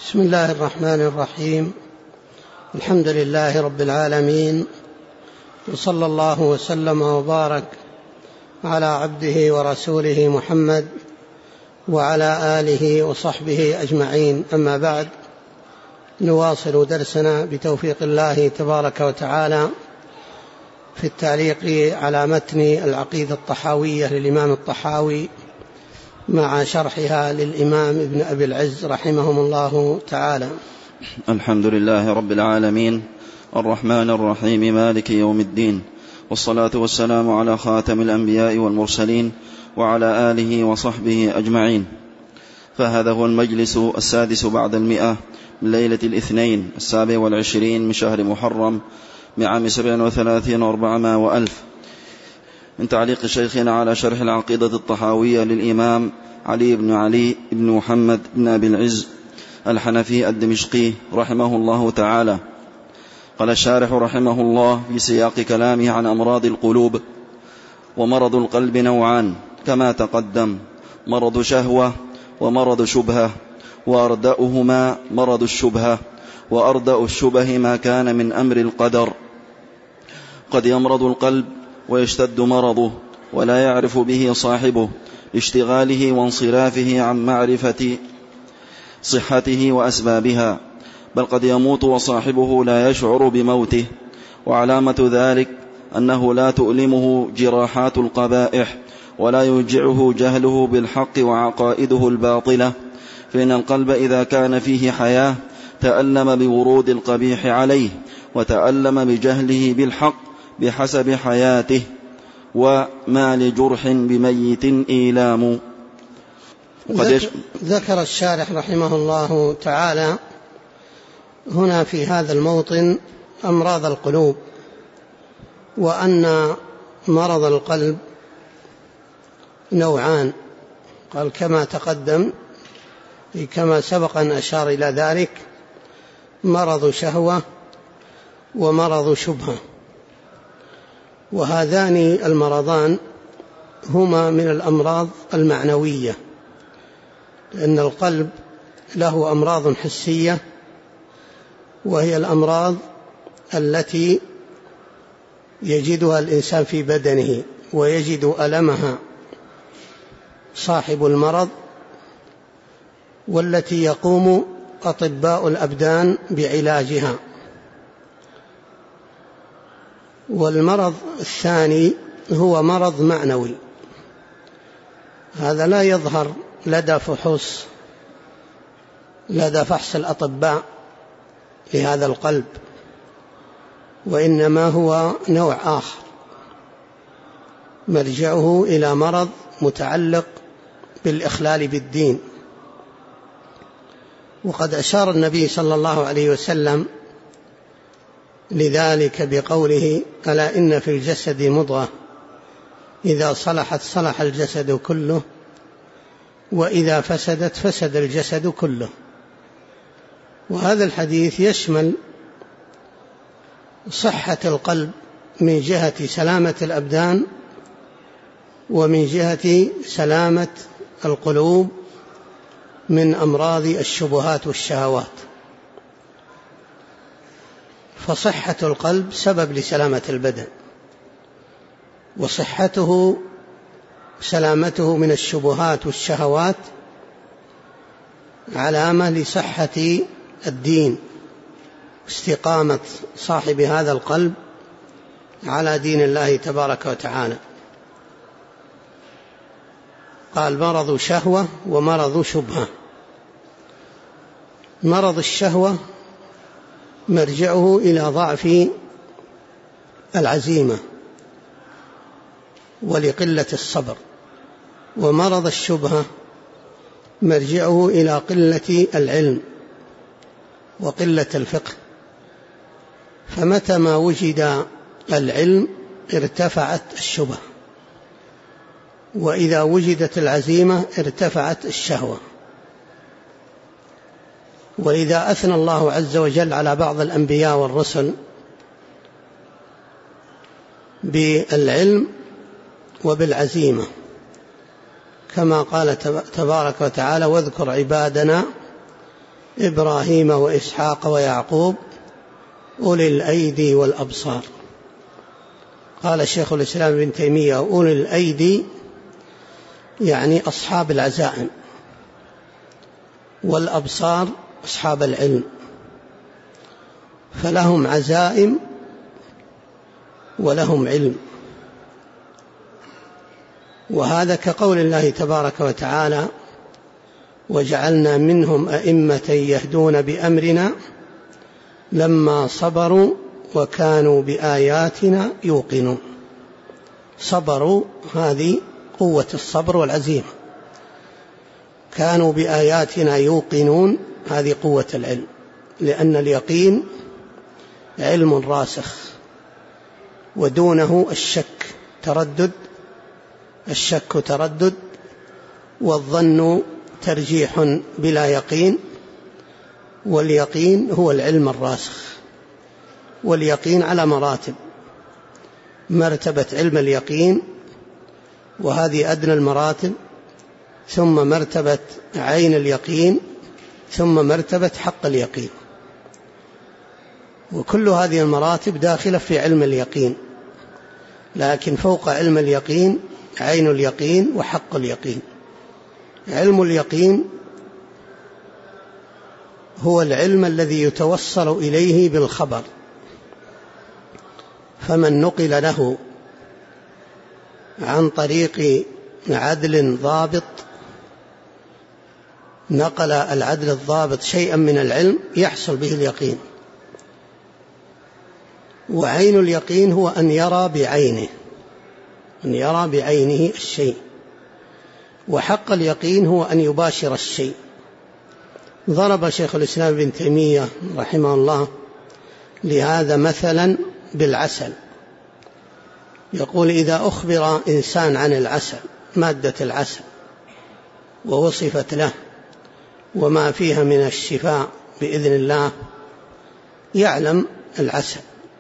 بسم الله الرحمن الرحيم. الحمد لله رب العالمين، وصلى الله وسلم وبارك على عبده ورسوله محمد وعلى آله وصحبه أجمعين. أما بعد، نواصل درسنا بتوفيق الله تبارك وتعالى في التعليق على متن العقيدة الطحاوية للإمام الطحاوي مع شرحها للإمام ابن أبي العز رحمهم الله تعالى. الحمد لله رب العالمين، الرحمن الرحيم، مالك يوم الدين، والصلاة والسلام على خاتم الأنبياء والمرسلين وعلى آله وصحبه أجمعين. فهذا هو المجلس 6 بعد 100 من ليلة الاثنين 27 من شهر محرم من عام 37 و400 وألف، من تعليق شيخنا على شرح العقيدة الطحاوية للإمام علي بن محمد بن أبي العز الحنفي الدمشقي رحمه الله تعالى. قال الشارح رحمه الله في سياق كلامه عن أمراض القلوب: ومرض القلب نوعان كما تقدم، مرض شهوة ومرض شبهة، وأردأهما مرض الشبهة، وأردأ الشبه ما كان من أمر القدر. قد يمرض القلب ويشتد مرضه ولا يعرف به صاحبه لاشتغاله وانصرافه عن معرفة صحته وأسبابها، بل قد يموت وصاحبه لا يشعر بموته. وعلامة ذلك أنه لا تؤلمه جراحات القبائح ولا يوجعه جهله بالحق وعقائده الباطلة، فإن القلب إذا كان فيه حياة تألم بورود القبيح عليه، وتألم بجهله بالحق بحسب حياته، وما لجرح بميت إيلام. ذكر الشارح رحمه الله تعالى هنا في هذا الموطن أمراض القلوب، وأن مرض القلب نوعان. قال كما تقدم، كما سبق أن أشار إلى ذلك: مرض شهوة ومرض شبهة. وهذان المرضان هما من الأمراض المعنوية، لأن القلب له أمراض حسية، وهي الأمراض التي يجدها الإنسان في بدنه ويجد ألمها صاحب المرض، والتي يقوم أطباء الأبدان بعلاجها. والمرض الثاني هو مرض معنوي، هذا لا يظهر لدى فحص الأطباء لهذا القلب، وإنما هو نوع آخر مرجعه إلى مرض متعلق بالإخلال بالدين. وقد أشار النبي صلى الله عليه وسلم لذلك بقوله: ألا إن في الجسد مضغة إذا صلحت صلح الجسد كله، وإذا فسدت فسد الجسد كله. وهذا الحديث يشمل صحة القلب من جهة سلامة الأبدان، ومن جهة سلامة القلوب من أمراض الشبهات والشهوات. فصحة القلب سبب لسلامة البدن، وصحته سلامته من الشبهات والشهوات علامة لصحة الدين، استقامة صاحب هذا القلب على دين الله تبارك وتعالى. قال: مرض شهوة ومرض شبهة. مرض الشهوة مرجعه إلى ضعف العزيمة ولقلة الصبر، ومرض الشبهة مرجعه إلى قلة العلم وقلة الفقه. فمتى ما وجد العلم ارتفعت الشبهة، وإذا وجدت العزيمة ارتفعت الشهوة. وإذا أثنى الله عز وجل على بعض الأنبياء والرسل بالعلم وبالعزيمة، كما قال تبارك وتعالى: واذكر عبادنا إبراهيم وإسحاق ويعقوب أولي الأيدي والأبصار. قال شيخ الإسلام ابن تيمية أولي الأيدي يعني أصحاب العزائم، والأبصار أصحاب العلم، فلهم عزائم ولهم علم. وهذا كقول الله تبارك وتعالى: وجعلنا منهم أئمة يهدون بأمرنا لما صبروا وكانوا بآياتنا يوقنون. صبروا، هذه قوة الصبر والعزيمة. كانوا بآياتنا يوقنون، هذه قوة العلم، لأن اليقين علم راسخ، ودونه الشك تردد، الشك تردد، والظن ترجيح بلا يقين، واليقين هو العلم الراسخ. واليقين على مراتب: مرتبة علم اليقين، وهذه أدنى المراتب، ثم مرتبة عين اليقين، ثم مرتبة حق اليقين. وكل هذه المراتب داخلة في علم اليقين، لكن فوق علم اليقين عين اليقين وحق اليقين. علم اليقين هو العلم الذي يتوصل إليه بالخبر، فمن نقل له عن طريق عدل ضابط، نقل العدل الضابط شيئا من العلم يحصل به اليقين. وعين اليقين هو أن يرى بعينه، أن يرى بعينه الشيء. وحق اليقين هو أن يباشر الشيء. ضرب شيخ الإسلام ابن تيمية رحمه الله لهذا مثلا بالعسل، يقول: إذا أخبر إنسان عن العسل، مادة العسل، ووصفت له وما فيها من الشفاء بإذن الله، يعلم العسل،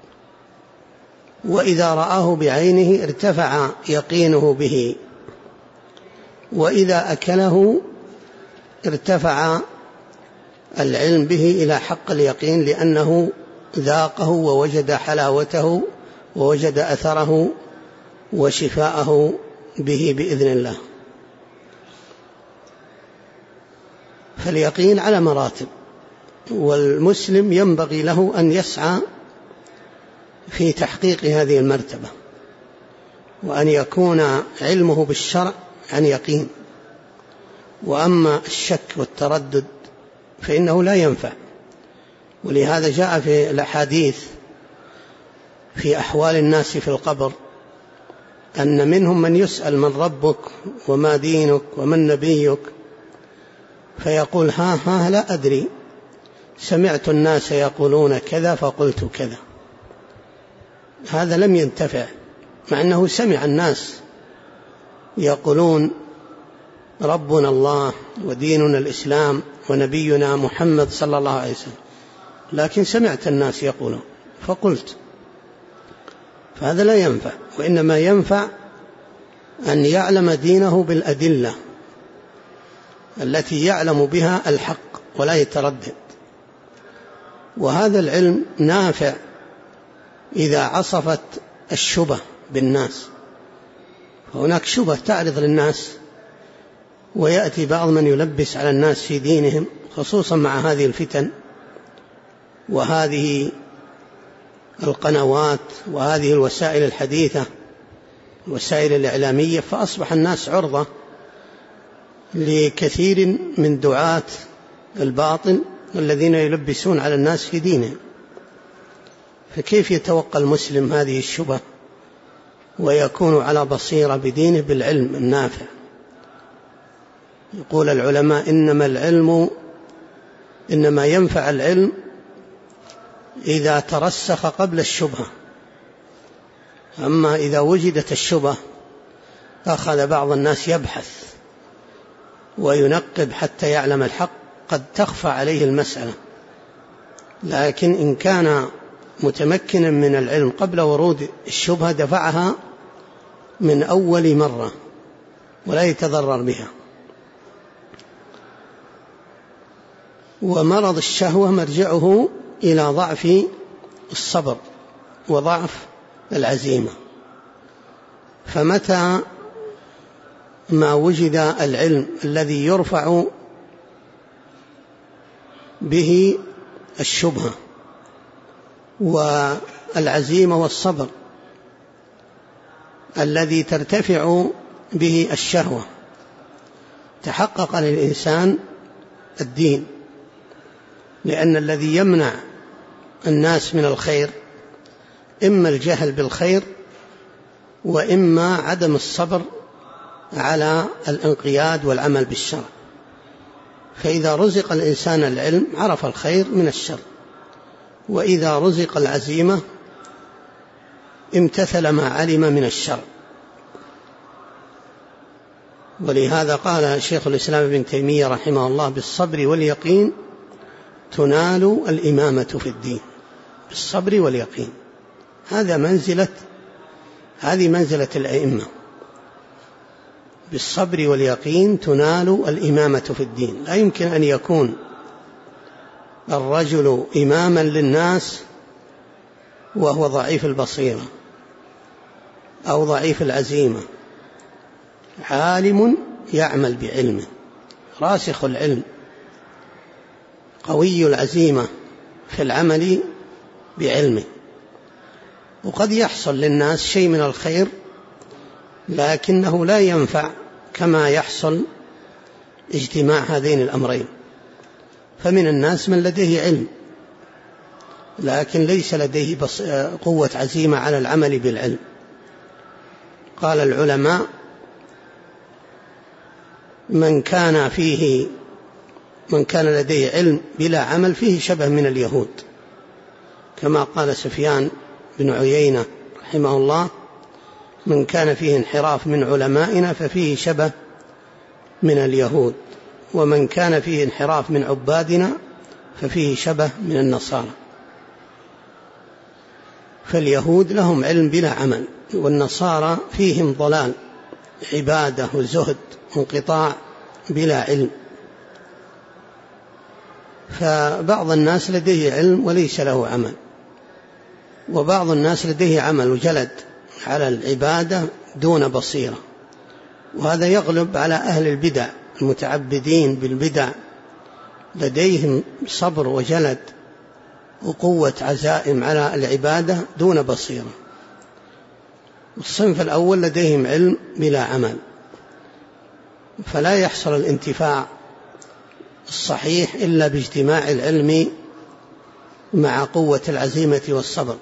وإذا رآه بعينه ارتفع يقينه به، وإذا أكله ارتفع العلم به إلى حق اليقين، لأنه ذاقه ووجد حلاوته ووجد أثره وشفاءه به بإذن الله. فاليقين على مراتب، والمسلم ينبغي له أن يسعى في تحقيق هذه المرتبة، وأن يكون علمه بالشرع عن يقين. وأما الشك والتردد فإنه لا ينفع. ولهذا جاء في الأحاديث في أحوال الناس في القبر أن منهم من يسأل: من ربك وما دينك ومن نبيك؟ فيقول: ها لا أدري، سمعت الناس يقولون كذا فقلت كذا. هذا لم ينتفع، مع أنه سمع الناس يقولون ربنا الله وديننا الإسلام ونبينا محمد صلى الله عليه وسلم، لكن سمعت الناس يقولون فقلت. فهذا لا ينفع، وإنما ينفع أن يعلم دينه بالأدلة التي يعلم بها الحق ولا يتردد. وهذا العلم نافع إذا عصفت الشبه بالناس. فهناك شبه تعرض للناس، ويأتي بعض من يلبس على الناس في دينهم، خصوصا مع هذه الفتن وهذه القنوات وهذه الوسائل الحديثة، الوسائل الإعلامية، فأصبح الناس عرضة لكثير من دعاة الباطل الذين يلبسون على الناس في دينهم. فكيف يتوقى المسلم هذه الشبه ويكون على بصيرة بدينه بالعلم النافع؟ يقول العلماء: إنما ينفع العلم إذا ترسخ قبل الشبهة. أما إذا وجدت الشبهة أخذ بعض الناس يبحث وينقب حتى يعلم الحق، قد تخفى عليه المسألة. لكن إن كان متمكنا من العلم قبل ورود الشبهة دفعها من أول مرة ولا يتضرر بها. ومرض الشهوة مرجعه إلى ضعف الصبر وضعف العزيمة. فمتى ما وجد العلم الذي يرفع به الشبهة والعزيمة والصبر الذي ترتفع به الشهوة، تحقق للإنسان الدين، لأن الذي يمنع الناس من الخير إما الجهل بالخير وإما عدم الصبر على الانقياد والعمل بالشرع. فإذا رزق الإنسان العلم عرف الخير من الشر، وإذا رزق العزيمة امتثل ما علم من الشر. ولهذا قال شيخ الإسلام ابن تيمية رحمه الله: بالصبر واليقين تنال الإمامة في الدين. بالصبر واليقين، هذه منزلة الأئمة. بالصبر واليقين تنال الإمامة في الدين. لا يمكن أن يكون الرجل إماما للناس وهو ضعيف البصيرة أو ضعيف العزيمة. عالم يعمل بعلمه، راسخ العلم، قوي العزيمة في العمل بعلمه. وقد يحصل للناس شيء من الخير لكنه لا ينفع كما يحصل اجتماع هذين الأمرين. فمن الناس من لديه علم لكن ليس لديه قوة عزيمة على العمل بالعلم. قال العلماء: من كان لديه علم بلا عمل فيه شبه من اليهود، كما قال سفيان بن عيينة رحمه الله: من كان فيه انحراف من علمائنا ففيه شبه من اليهود، ومن كان فيه انحراف من عبادنا ففيه شبه من النصارى. فاليهود لهم علم بلا عمل، والنصارى فيهم ضلال، عبادة وزهد وانقطاع بلا علم. فبعض الناس لديه علم وليس له عمل، وبعض الناس لديه عمل وجلد على العبادة دون بصيرة، وهذا يغلب على أهل البدع المتعبدين بالبدع، لديهم صبر وجلد وقوة عزائم على العبادة دون بصيرة. الصنف الأول لديهم علم بلا عمل، فلا يحصل الانتفاع الصحيح إلا باجتماع العلم مع قوة العزيمة والصبر.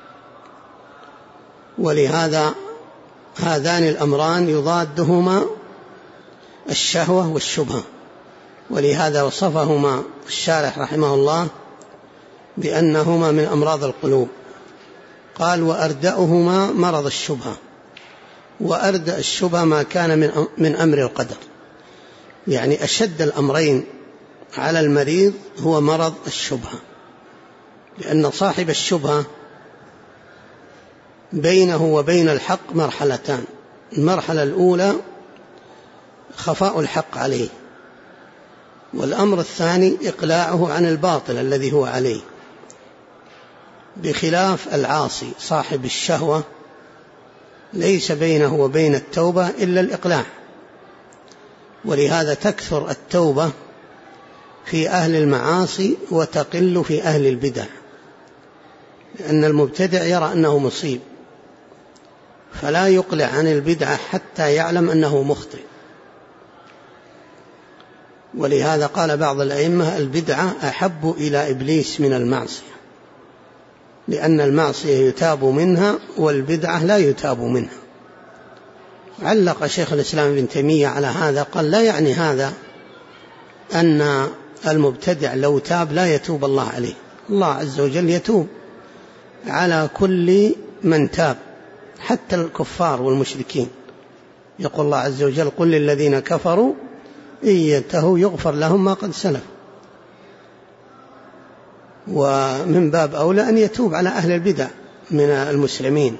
ولهذا هذان الأمران يضادهما الشهوة والشبهة، ولهذا وصفهما الشارح رحمه الله بأنهما من أمراض القلوب. قال: وأردأهما مرض الشبهة. وأردأ الشبهة ما كان من أمر القدر، يعني أشد الأمرين على المريض هو مرض الشبهة، لأن صاحب الشبهة بينه وبين الحق مرحلتان: المرحلة الأولى خفاء الحق عليه، والأمر الثاني إقلاعه عن الباطل الذي هو عليه. بخلاف العاصي صاحب الشهوة ليس بينه وبين التوبة إلا الإقلاع، ولهذا تكثر التوبة في أهل المعاصي وتقل في أهل البدع، لأن المبتدع يرى أنه مصيب فلا يقلع عن البدعة حتى يعلم أنه مخطئ. ولهذا قال بعض الأئمة: البدعة أحب إلى إبليس من المعصية، لأن المعصية يتاب منها والبدعة لا يتاب منها. علق شيخ الإسلام ابن تيمية على هذا، قال: لا يعني هذا أن المبتدع لو تاب لا يتوب الله عليه. الله عز وجل يتوب على كل من تاب، حتى الكفار والمشركين. يقول الله عز وجل: قل للذين كفروا إن ينتهوا يغفر لهم ما قد سلف. ومن باب أولى أن يتوب على أهل البدع من المسلمين،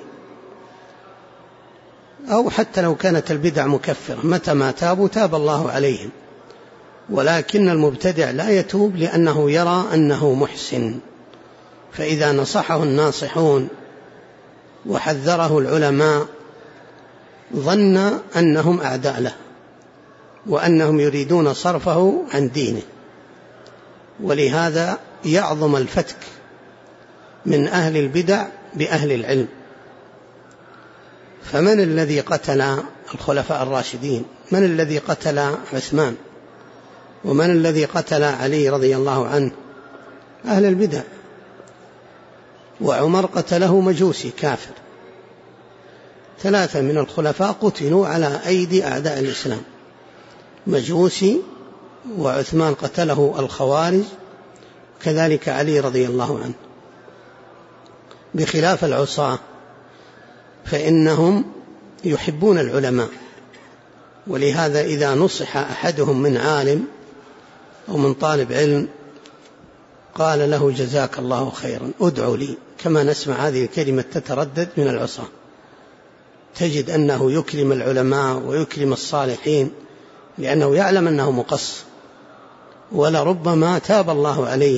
أو حتى لو كانت البدع مكفرة، متى ما تابوا تاب الله عليهم. ولكن المبتدع لا يتوب لأنه يرى أنه محسن، فإذا نصحه الناصحون وحذره العلماء ظن أنهم أعداء له وأنهم يريدون صرفه عن دينه، ولهذا يعظم الفتك من أهل البدع بأهل العلم. فمن الذي قتل الخلفاء الراشدين؟ من الذي قتل عثمان؟ ومن الذي قتل علي رضي الله عنه؟ أهل البدع. وعمر قتله مجوسي كافر. 3 من الخلفاء قتلوا على أيدي أعداء الإسلام، مجوسي، وعثمان قتله الخوارج، كذلك علي رضي الله عنه. بخلاف العصاة فإنهم يحبون العلماء، ولهذا إذا نصح أحدهم من عالم أو من طالب علم قال له جزاك الله خيرا، ادعو لي، كما نسمع هذه الكلمة تتردد من العصاة. تجد أنه يكرم العلماء ويكرم الصالحين لأنه يعلم أنه مقصر، ولربما تاب الله عليه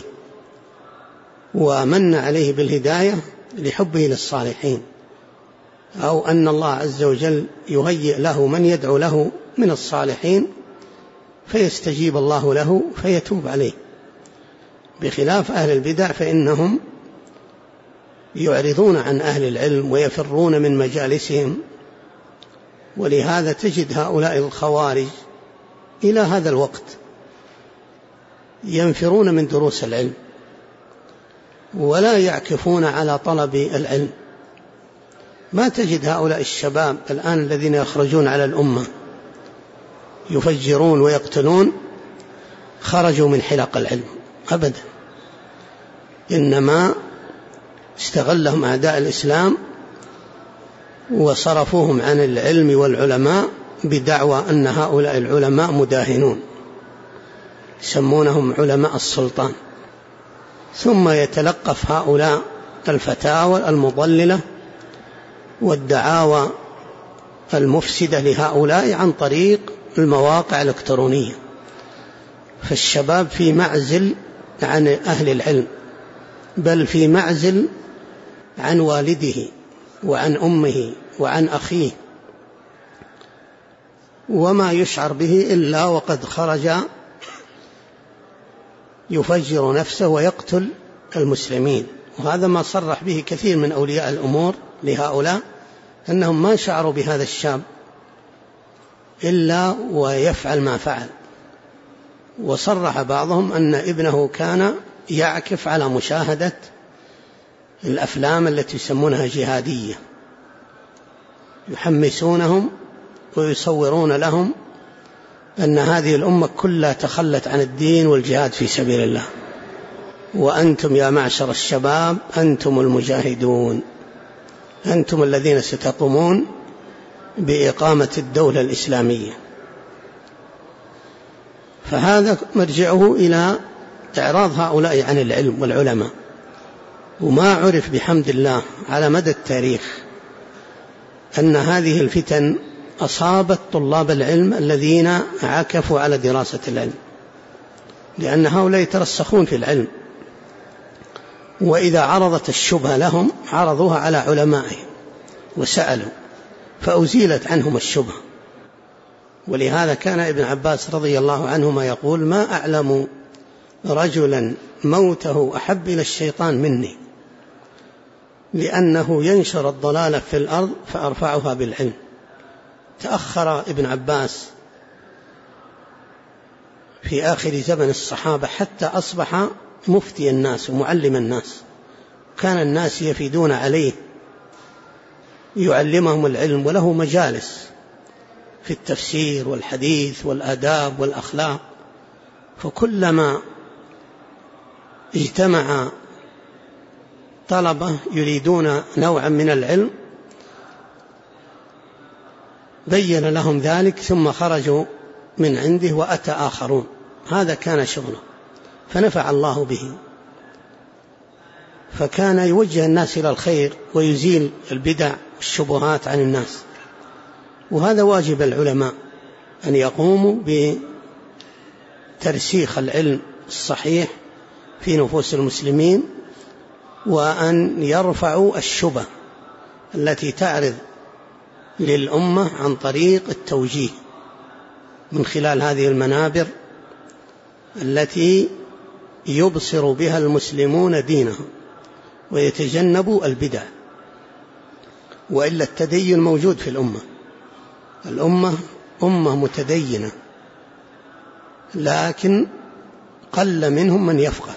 ومن عليه بالهداية لحبه للصالحين، أو أن الله عز وجل يهيئ له من يدعو له من الصالحين فيستجيب الله له فيتوب عليه. بخلاف أهل البدع فإنهم يعرضون عن أهل العلم ويفرون من مجالسهم، ولهذا تجد هؤلاء الخوارج إلى هذا الوقت ينفرون من دروس العلم ولا يعكفون على طلب العلم. ما تجد هؤلاء الشباب الآن الذين يخرجون على الأمة يفجرون ويقتلون خرجوا من حلق العلم أبدا، إنما استغلهم أعداء الإسلام وصرفوهم عن العلم والعلماء بدعوى أن هؤلاء العلماء مداهنون، يسمونهم علماء السلطان، ثم يتلقف هؤلاء الفتاوى المضللة والدعاوى المفسدة لهؤلاء عن طريق المواقع الإلكترونية. فالشباب في معزل عن أهل العلم، بل في معزل عن والده وعن أمه وعن أخيه، وما يشعر به إلا وقد خرج يفجر نفسه ويقتل المسلمين. وهذا ما صرح به كثير من أولياء الأمور لهؤلاء، أنهم ما شعروا بهذا الشاب إلا ويفعل ما فعل. وصرح بعضهم أن ابنه كان يعكف على مشاهدة الأفلام التي يسمونها جهادية، يحمسونهم ويصورون لهم أن هذه الأمة كلها تخلت عن الدين والجهاد في سبيل الله، وأنتم يا معشر الشباب أنتم المجاهدون، أنتم الذين ستقومون بإقامة الدولة الإسلامية. فهذا مرجعه إلى إعراض هؤلاء عن العلم والعلماء. وما عرف بحمد الله على مدى التاريخ أن هذه الفتن أصابت طلاب العلم الذين عكفوا على دراسة العلم، لأن هؤلاء يترسخون في العلم، وإذا عرضت الشبهة لهم عرضوها على علمائهم وسألوا فأزيلت عنهم الشبهة. ولهذا كان ابن عباس رضي الله عنهما يقول: ما أعلم رجلا موته أحب إلى الشيطان مني، لأنه ينشر الضلال في الأرض فأرفعها بالعلم. تأخر ابن عباس في آخر زمن الصحابة حتى أصبح مفتي الناس ومعلم الناس، كان الناس يفيدون عليه يعلمهم العلم، وله مجالس في التفسير والحديث والآداب والأخلاق. فكلما اجتمع طلبة يريدون نوعا من العلم بين لهم ذلك، ثم خرجوا من عنده وأتى آخرون. هذا كان شغله، فنفع الله به، فكان يوجه الناس إلى الخير ويزيل البدع والشبهات عن الناس. وهذا واجب العلماء أن يقوموا ترسيخ العلم الصحيح في نفوس المسلمين، وأن يرفعوا الشبه التي تعرض للأمة عن طريق التوجيه من خلال هذه المنابر التي يبصر بها المسلمون دينهم ويتجنبوا البدع. وإلا التدين موجود في الأمة أمة متدينة، لكن قل منهم من يفقه،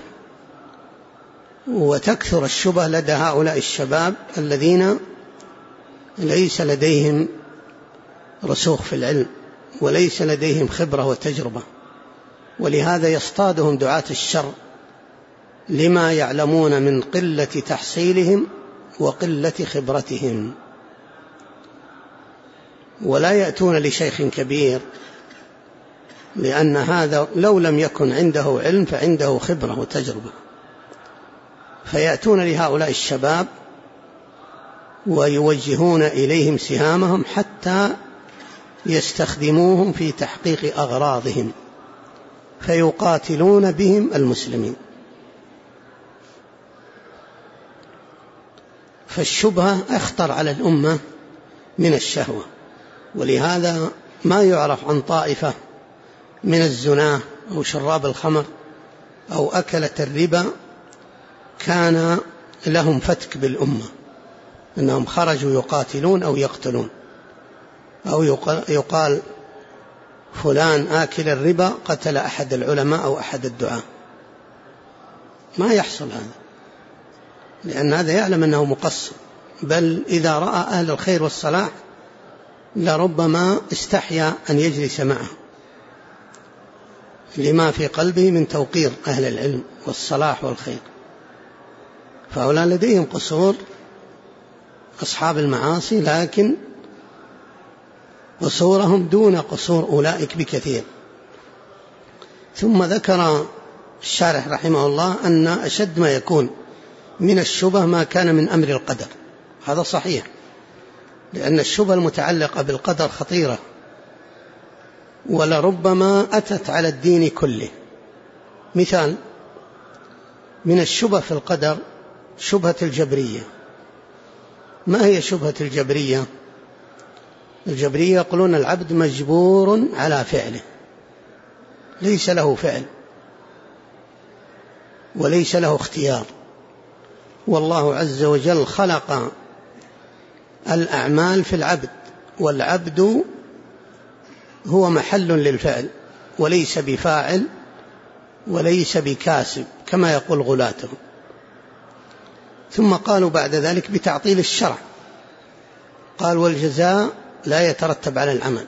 وتكثر الشبه لدى هؤلاء الشباب الذين ليس لديهم رسوخ في العلم وليس لديهم خبرة وتجربة، ولهذا يصطادهم دعاة الشر لما يعلمون من قلة تحصيلهم وقلة خبرتهم، ولا يأتون لشيخ كبير، لأن هذا لو لم يكن عنده علم فعنده خبرة وتجربة، فيأتون لهؤلاء الشباب ويوجهون إليهم سهامهم حتى يستخدموهم في تحقيق أغراضهم، فيقاتلون بهم المسلمين. فالشبهة أخطر على الأمة من الشهوة، ولهذا ما يعرف عن طائفة من الزناة أو شراب الخمر أو أكلة الربا كان لهم فتك بالأمة، أنهم خرجوا يقاتلون أو يقتلون، أو يقال فلان آكل الربا قتل أحد العلماء أو أحد الدعاة. ما يحصل هذا، لأن هذا يعلم أنه مقصر، بل إذا رأى أهل الخير والصلاح لربما استحيا أن يجلس معه لما في قلبه من توقير أهل العلم والصلاح والخير. فهؤلاء لديهم قصور أصحاب المعاصي، لكن قصورهم دون قصور أولئك بكثير. ثم ذكر الشارح رحمه الله أن أشد ما يكون من الشبه ما كان من أمر القدر. هذا صحيح، لأن الشبه المتعلقة بالقدر خطيرة، ولربما أتت على الدين كله. مثال من الشبه في القدر شبهة الجبرية. ما هي شبهة الجبرية؟ الجبرية يقولون العبد مجبور على فعله، ليس له فعل وليس له اختيار، والله عز وجل خلق الأعمال في العبد، والعبد هو محل للفعل وليس بفاعل وليس بكاسب كما يقول غلاته. ثم قالوا بعد ذلك بتعطيل الشرع، قال والجزاء لا يترتب على العمل.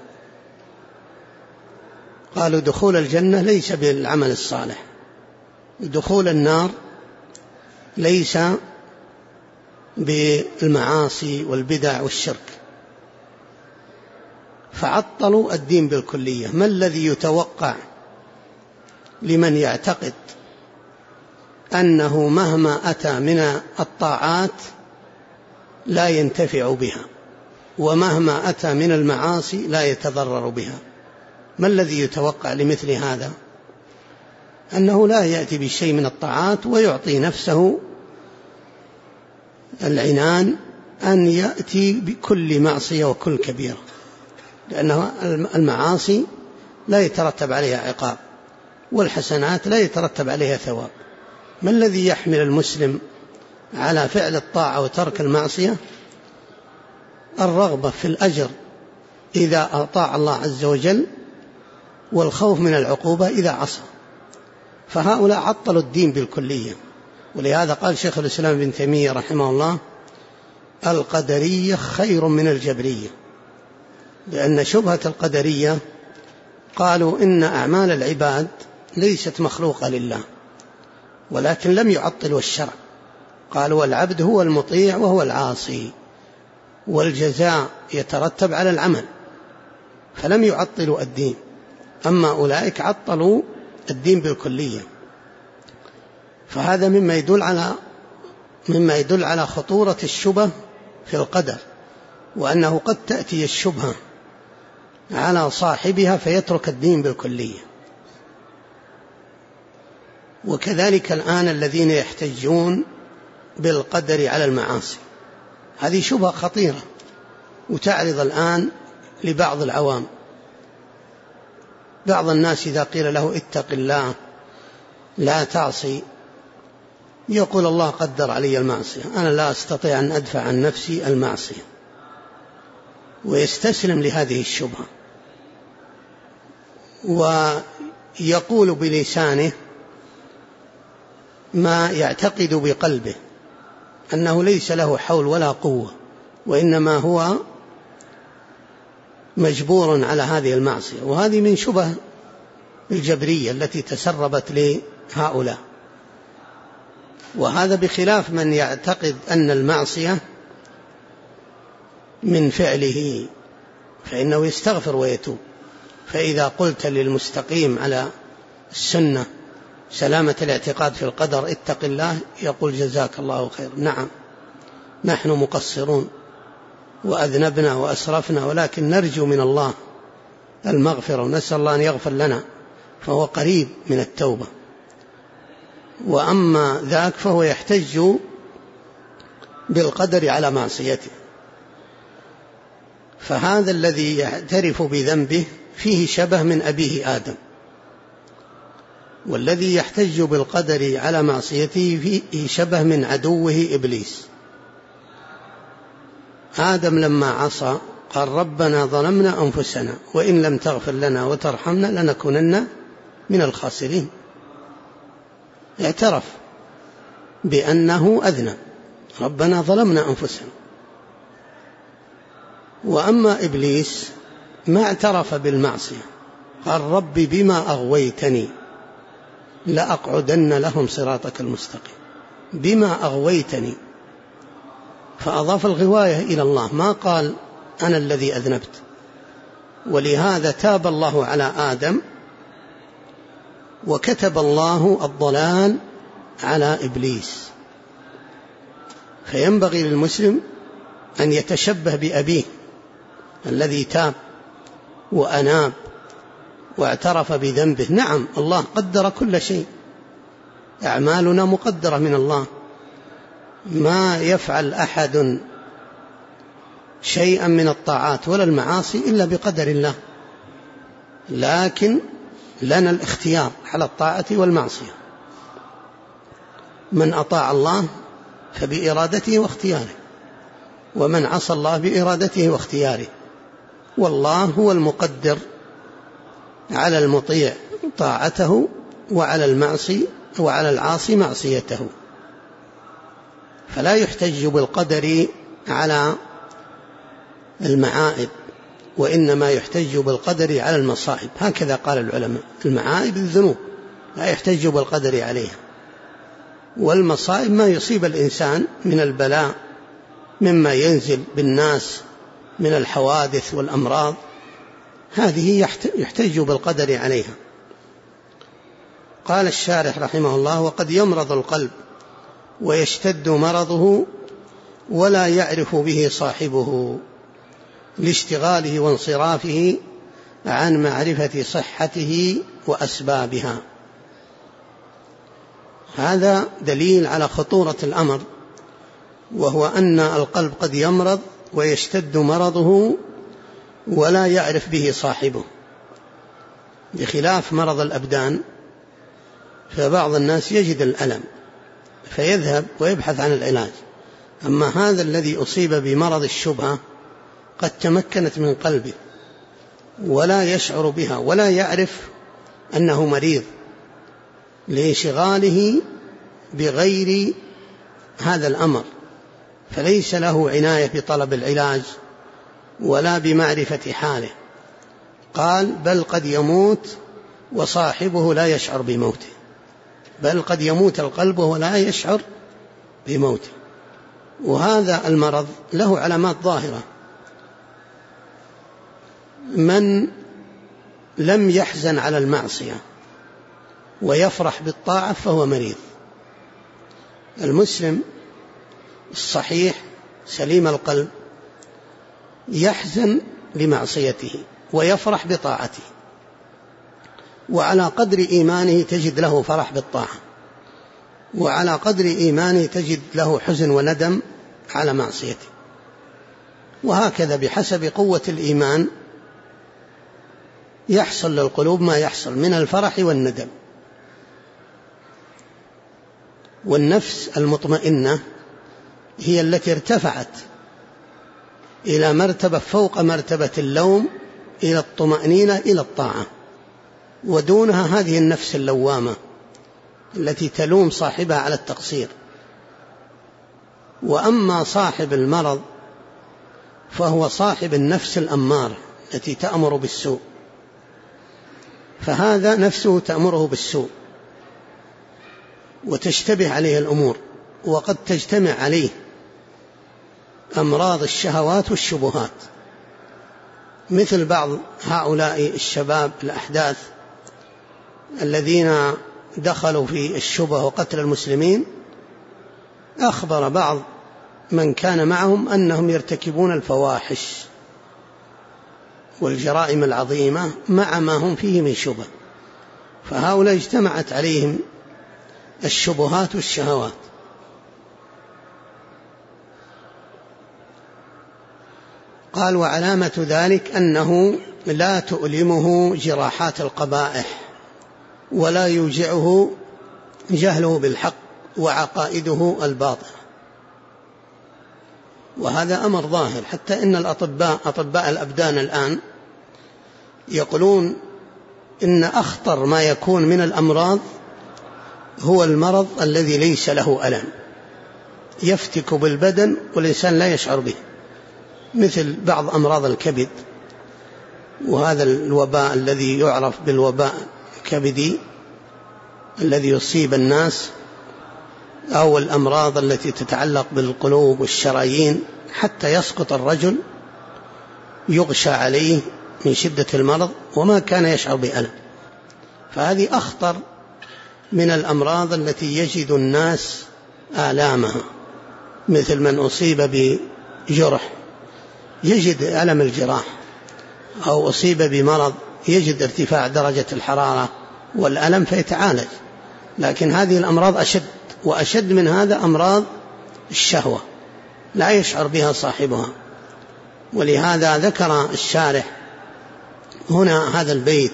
قالوا دخول الجنة ليس بالعمل الصالح، دخول النار ليس بالمعاصي والبدع والشرك، فعطلوا الدين بالكلية. ما الذي يتوقع لمن يعتقد أنه مهما أتى من الطاعات لا ينتفع بها، ومهما أتى من المعاصي لا يتضرر بها؟ ما الذي يتوقع لمثل هذا؟ أنه لا يأتي بشيء من الطاعات ويعطي نفسه العنان أن يأتي بكل معصية وكل كبيرة، لأن المعاصي لا يترتب عليها عقاب، والحسنات لا يترتب عليها ثواب. ما الذي يحمل المسلم على فعل الطاعة وترك المعصية؟ الرغبة في الأجر إذا أطاع الله عز وجل، والخوف من العقوبة إذا عصى. فهؤلاء عطلوا الدين بالكلية. ولهذا قال شيخ الإسلام ابن تيمية رحمه الله القدرية خير من الجبرية، لأن شبهة القدرية قالوا إن أعمال العباد ليست مخلوقة لله، ولكن لم يعطلوا الشرع، قالوا العبد هو المطيع وهو العاصي، والجزاء يترتب على العمل، فلم يعطلوا الدين. أما أولئك عطلوا الدين بالكلية. فهذا مما يدل على خطورة الشبه في القدر، وأنه قد تأتي الشبهة على صاحبها فيترك الدين بالكلية. وكذلك الآن الذين يحتجون بالقدر على المعاصي، هذه شبهة خطيرة وتعرض الآن لبعض العوام. بعض الناس إذا قيل له اتق الله لا تعصي يقول الله قدر علي المعصية، أنا لا أستطيع أن أدفع عن نفسي المعصية، ويستسلم لهذه الشبهة ويقول بلسانه ما يعتقد بقلبه أنه ليس له حول ولا قوة، وإنما هو مجبور على هذه المعصية. وهذه من شبه الجبرية التي تسربت لهؤلاء. وهذا بخلاف من يعتقد أن المعصية من فعله فإنه يستغفر ويتوب. فإذا قلت للمستقيم على السنة سلامة الاعتقاد في القدر اتق الله، يقول جزاك الله خير، نعم نحن مقصرون وأذنبنا وأسرفنا، ولكن نرجو من الله المغفرة ونسأل الله أن يغفر لنا، فهو قريب من التوبة. وأما ذاك فهو يحتج بالقدر على معصيته. فهذا الذي يعترف بذنبه فيه شبه من أبيه آدم، والذي يحتج بالقدر على معصيته فيه شبه من عدوه إبليس. آدم لما عصى قال ربنا ظلمنا أنفسنا وإن لم تغفر لنا وترحمنا لنكونن من الخاسرين. اعترف بأنه أذنب، ربنا ظلمنا أنفسنا. وأما إبليس ما اعترف بالمعصية، قال ربي بما أغويتني لأقعدن لهم صراطك المستقيم. بما أغويتني، فأضاف الغواية إلى الله، ما قال أنا الذي أذنبت. ولهذا تاب الله على آدم وكتب الله الضلال على إبليس. فينبغي للمسلم أن يتشبه بأبيه الذي تاب وأناب واعترف بذنبه. نعم الله قدر كل شيء، أعمالنا مقدرة من الله، ما يفعل أحد شيئا من الطاعات ولا المعاصي إلا بقدر الله، لكن لنا الاختيار على الطاعة والمعصية. من أطاع الله فبإرادته واختياره، ومن عصى الله بإرادته واختياره. والله هو المقدر على المطيع طاعته وعلى العاصي معصيته. فلا يحتج بالقدر على المعائب، وإنما يحتج بالقدر على المصائب. هكذا قال العلماء، المعائب الذنوب لا يحتج بالقدر عليها، والمصائب ما يصيب الإنسان من البلاء مما ينزل بالناس من الحوادث والأمراض، هذه يحتج بالقدر عليها. قال الشارح رحمه الله: وقد يمرض القلب ويشتد مرضه ولا يعرف به صاحبه لاشتغاله وانصرافه عن معرفة صحته وأسبابها. هذا دليل على خطورة الأمر، وهو أن القلب قد يمرض ويشتد مرضه ولا يعرف به صاحبه، بخلاف مرض الأبدان. فبعض الناس يجد الألم فيذهب ويبحث عن العلاج، أما هذا الذي أصيب بمرض الشبهة قد تمكنت من قلبه ولا يشعر بها ولا يعرف أنه مريض لانشغاله بغير هذا الأمر، فليس له عناية بطلب العلاج ولا بمعرفة حاله. قال: بل قد يموت وصاحبه لا يشعر بموته، بل قد يموت القلب ولا يشعر بموته. وهذا المرض له علامات ظاهرة. من لم يحزن على المعصية ويفرح بالطاعة فهو مريض. المسلم الصحيح سليم القلب يحزن لمعصيته ويفرح بطاعته، وعلى قدر إيمانه تجد له فرح بالطاعة. وعلى قدر إيمانه تجد له حزن وندم على معصيته. وهكذا بحسب قوة الإيمان يحصل للقلوب ما يحصل من الفرح والندم. والنفس المطمئنة هي التي ارتفعت إلى مرتبة فوق مرتبة اللوم إلى الطمأنينة إلى الطاعة، ودونها هذه النفس اللوامة التي تلوم صاحبها على التقصير. وأما صاحب المرض فهو صاحب النفس الأمارة التي تأمر بالسوء، فهذا نفسه تأمره بالسوء وتشتبه عليه الأمور، وقد تجتمع عليه أمراض الشهوات والشبهات، مثل بعض هؤلاء الشباب الأحداث الذين دخلوا في الشبه وقتل المسلمين. أخبر بعض من كان معهم أنهم يرتكبون الفواحش والجرائم العظيمة مع ما هم فيه من شبه، فهؤلاء اجتمعت عليهم الشبهات والشهوات. قال: وعلامة ذلك أنه لا تؤلمه جراحات القبائح، ولا يوجعه جهله بالحق وعقائده الباطلة. وهذا أمر ظاهر، حتى إن أطباء الأبدان الآن يقولون إن أخطر ما يكون من الأمراض هو المرض الذي ليس له ألم، يفتك بالبدن والإنسان لا يشعر به، مثل بعض أمراض الكبد، وهذا الوباء الذي يعرف بالوباء الكبدي الذي يصيب الناس، أو الأمراض التي تتعلق بالقلوب والشرايين، حتى يسقط الرجل يغشى عليه من شدة المرض وما كان يشعر بألم. فهذه أخطر من الأمراض التي يجد الناس آلامها، مثل من أصيب بجرح يجد ألم الجراح، أو أصيب بمرض يجد ارتفاع درجة الحرارة والألم فيتعالج. لكن هذه الأمراض أشد، وأشد من هذا أمراض الشهوة لا يشعر بها صاحبها. ولهذا ذكر الشارح هنا هذا البيت،